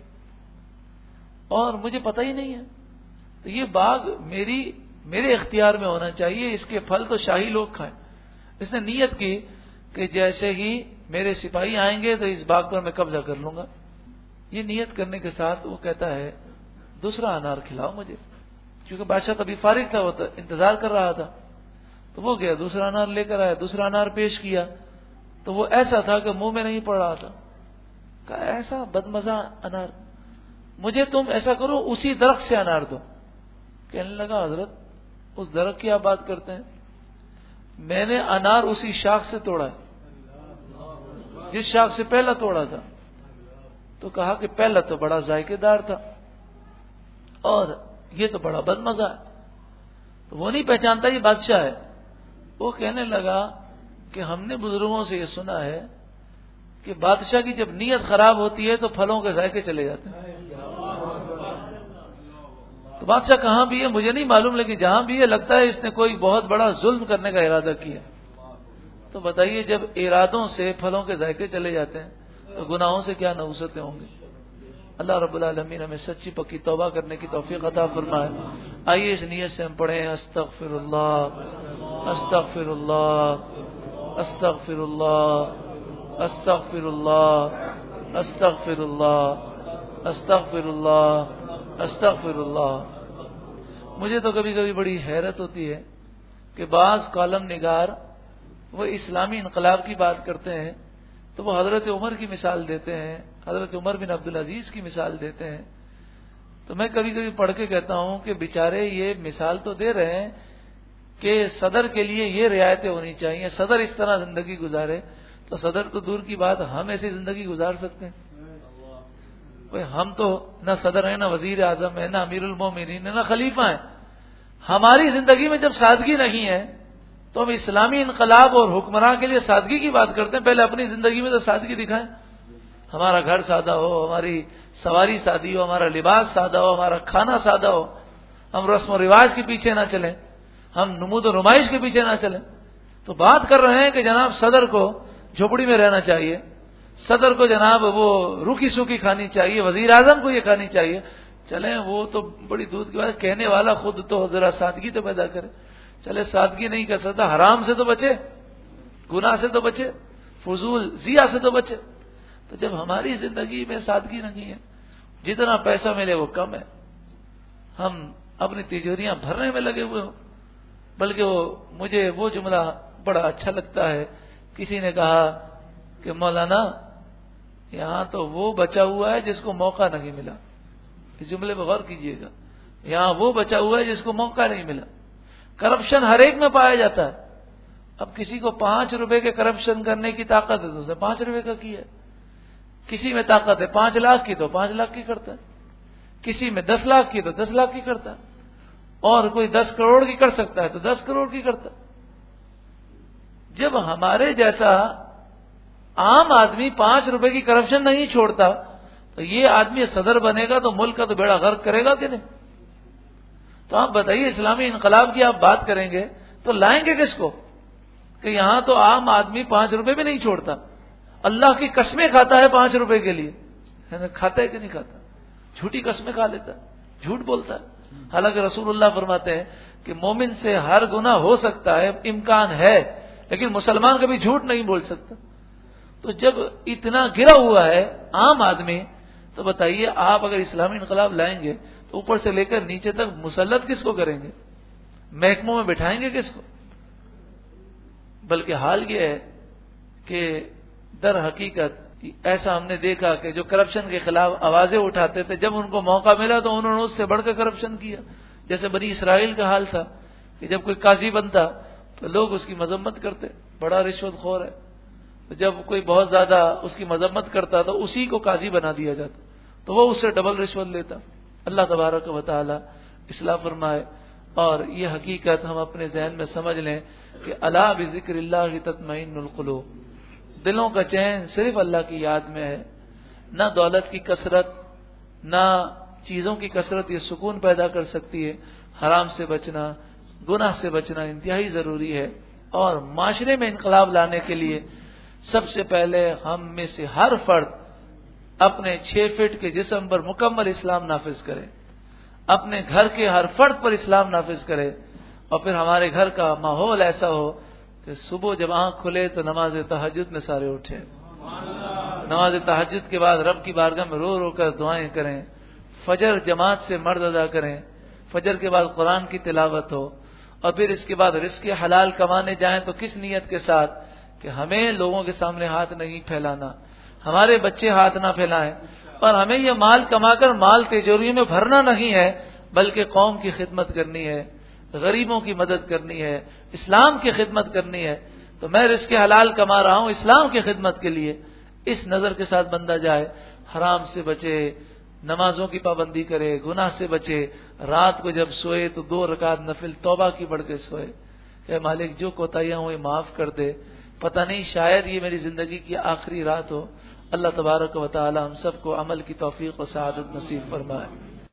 اور مجھے پتہ ہی نہیں ہے. تو یہ باغ میرے اختیار میں ہونا چاہیے, اس کے پھل تو شاہی لوگ کھائیں. اس نے نیت کی کہ جیسے ہی میرے سپاہی آئیں گے تو اس باغ پر میں قبضہ کر لوں گا. یہ نیت کرنے کے ساتھ وہ کہتا ہے دوسرا انار کھلاؤ مجھے, کیونکہ بادشاہ تبھی فارغ تھا, وہ انتظار کر رہا تھا. تو وہ گیا دوسرا انار لے کر آیا, دوسرا انار پیش کیا, تو وہ ایسا تھا کہ منہ میں نہیں پڑ رہا تھا. کہا ایسا بدمزہ انار, مجھے تم ایسا کرو اسی درخت سے انار دو. کہنے لگا حضرت اس درخت کی آپ بات کرتے ہیں, میں نے انار اسی شاخ سے توڑا ہے جس شاخ سے پہلا توڑا تھا. تو کہا کہ پہلا تو بڑا ذائقے دار تھا اور یہ تو بڑا بدمزہ ہے. تو وہ نہیں پہچانتا یہ بادشاہ ہے. وہ کہنے لگا کہ ہم نے بزرگوں سے یہ سنا ہے کہ بادشاہ کی جب نیت خراب ہوتی ہے تو پھلوں کے ذائقے چلے جاتے ہیں. تو بادشاہ کہاں بھی ہے مجھے نہیں معلوم, لیکن جہاں بھی ہے لگتا ہے اس نے کوئی بہت بڑا ظلم کرنے کا ارادہ کیا. تو بتائیے جب ارادوں سے پھلوں کے ذائقے چلے جاتے ہیں تو گناہوں سے کیا نحوستیں ہوں گی. اللہ رب العالمین ہمیں سچی پکی توبہ کرنے کی توفیق عطا فرمائے. آئیے اس نیت سے ہم پڑھیں استغفر اللہ استغفر اللہ استغفر اللہ استغفر اللہ استغفر اللہ استغفر اللہ استغفر اللہ. مجھے تو کبھی کبھی بڑی حیرت ہوتی ہے کہ بعض کالم نگار وہ اسلامی انقلاب کی بات کرتے ہیں تو وہ حضرت عمر کی مثال دیتے ہیں, حضرت عمر بن عبدالعزیز کی مثال دیتے ہیں. تو میں کبھی کبھی پڑھ کے کہتا ہوں کہ بیچارے یہ مثال تو دے رہے ہیں کہ صدر کے لیے یہ رعایتیں ہونی چاہیے, صدر اس طرح زندگی گزارے. تو صدر تو دور کی بات, ہم ایسی زندگی گزار سکتے ہیں؟ ہم تو نہ صدر ہیں, نہ وزیر اعظم ہیں, نہ امیر المومنین ہیں, نہ خلیفہ ہیں. ہماری زندگی میں جب سادگی نہیں ہے تو ہم اسلامی انقلاب اور حکمراں کے لیے سادگی کی بات کرتے ہیں. پہلے اپنی زندگی میں تو سادگی دکھائیں. ہمارا گھر سادہ ہو, ہماری سواری سادی ہو, ہمارا لباس سادہ ہو, ہمارا کھانا سادہ ہو, ہم رسم و رواج کے پیچھے نہ چلیں, ہم نمود و نمائش کے پیچھے نہ چلیں. تو بات کر رہے ہیں کہ جناب صدر کو جھوپڑی میں رہنا چاہیے, صدر کو جناب وہ روکھی سوکھی کھانی چاہیے, وزیر اعظم کو یہ کھانی چاہیے. چلیں وہ تو بڑی دودھ کی بات, کہنے والا خود تو ذرا سادگی تو پیدا کرے. چلے سادگی نہیں کر سکتا, حرام سے تو بچے, گناہ سے تو بچے, فضول ضیاء سے تو بچے. تو جب ہماری زندگی میں سادگی نہیں ہے, جتنا پیسہ ملے وہ کم ہے, ہم اپنی تجوریاں بھرنے میں لگے ہوئے ہوں. بلکہ مجھے وہ جملہ بڑا اچھا لگتا ہے, کسی نے کہا کہ مولانا یہاں تو وہ بچا ہوا ہے جس کو موقع نہیں ملا. اس جملے پہ غور کیجئے گا, یہاں وہ بچا ہوا ہے جس کو موقع نہیں ملا. کرپشن ہر ایک میں پایا جاتا ہے. اب کسی کو 5 روپے کے کرپشن کرنے کی طاقت ہے تو اسے 5 روپے کا کیا. کسی میں طاقت ہے 5 لاکھ کی تو 5 لاکھ کی کرتا ہے, کسی میں 10 لاکھ کی تو 10 لاکھ کی کرتا ہے, اور کوئی 10 کروڑ کی کر سکتا ہے تو 10 کروڑ کی کرتا ہے. جب ہمارے جیسا عام آدمی 5 روپے کی کرپشن نہیں چھوڑتا تو یہ آدمی صدر بنے گا تو ملک کا تو بیڑا غرق کرے گا کہ نہیں. تو آپ بتائیے اسلامی انقلاب کی آپ بات کریں گے تو لائیں گے کس کو؟ کہ یہاں تو عام آدمی 5 روپے بھی نہیں چھوڑتا، اللہ کی قسمیں کھاتا ہے 5 روپے کے لیے، کھاتا ہے کہ نہیں کھاتا؟ جھوٹی قسمیں کھا لیتا ہے، جھوٹ بولتا ہے، حالانکہ رسول اللہ فرماتے ہیں کہ مومن سے ہر گناہ ہو سکتا ہے، امکان ہے، لیکن مسلمان کبھی جھوٹ نہیں بول سکتا۔ تو جب اتنا گرا ہوا ہے عام آدمی، تو بتائیے آپ اگر اسلامی انقلاب لائیں گے تو اوپر سے لے کر نیچے تک مسلط کس کو کریں گے؟ محکموں میں بٹھائیں گے کس کو؟ بلکہ حال یہ ہے کہ در حقیقت ایسا ہم نے دیکھا کہ جو کرپشن کے خلاف آوازیں اٹھاتے تھے، جب ان کو موقع ملا تو انہوں نے اس سے بڑھ کر کرپشن کیا۔ جیسے بنی اسرائیل کا حال تھا کہ جب کوئی قاضی بنتا تو لوگ اس کی مذمت کرتے، بڑا رشوت خور ہے، تو جب کوئی بہت زیادہ اس کی مذمت کرتا تو اسی کو قاضی بنا دیا جاتا، تو وہ اس سے ڈبل رشوت لیتا۔ اللہ تبارک و تعالی اصلاح فرمائے، اور یہ حقیقت ہم اپنے ذہن میں سمجھ لیں کہ الا بذکر اللہ تطمئن القلوب، دلوں کا چین صرف اللہ کی یاد میں ہے۔ نہ دولت کی کثرت، نہ چیزوں کی کثرت یہ سکون پیدا کر سکتی ہے۔ حرام سے بچنا، گناہ سے بچنا انتہائی ضروری ہے، اور معاشرے میں انقلاب لانے کے لیے سب سے پہلے ہم میں سے ہر فرد اپنے 6 فٹ کے جسم پر مکمل اسلام نافذ کرے، اپنے گھر کے ہر فرد پر اسلام نافذ کرے، اور پھر ہمارے گھر کا ماحول ایسا ہو کہ صبح جب آنکھ کھلے تو نماز تہجد میں سارے اٹھیں، نماز تہجد کے بعد رب کی بارگاہ میں رو رو کر دعائیں کریں، فجر جماعت سے مرد ادا کریں، فجر کے بعد قرآن کی تلاوت ہو، اور پھر اس کے بعد رزق حلال کمانے جائیں تو کس نیت کے ساتھ کہ ہمیں لوگوں کے سامنے ہاتھ نہیں پھیلانا، ہمارے بچے ہاتھ نہ پھیلائیں، اور ہمیں یہ مال کما کر مال تجوری میں بھرنا نہیں ہے، بلکہ قوم کی خدمت کرنی ہے، غریبوں کی مدد کرنی ہے، اسلام کی خدمت کرنی ہے۔ تو میں رزق حلال کما رہا ہوں اسلام کی خدمت کے لیے، اس نظر کے ساتھ بندہ جائے، حرام سے بچے، نمازوں کی پابندی کرے، گناہ سے بچے، رات کو جب سوئے تو 2 رکعت نفل توبہ کی پڑھ کے سوئے کہ مالک جو کوتاہیاں ہوئی معاف کر دے، پتہ نہیں شاید یہ میری زندگی کی آخری رات ہو۔ اللہ تبارک و تعالی ہم سب کو عمل کی توفیق و سعادت نصیب فرمائے۔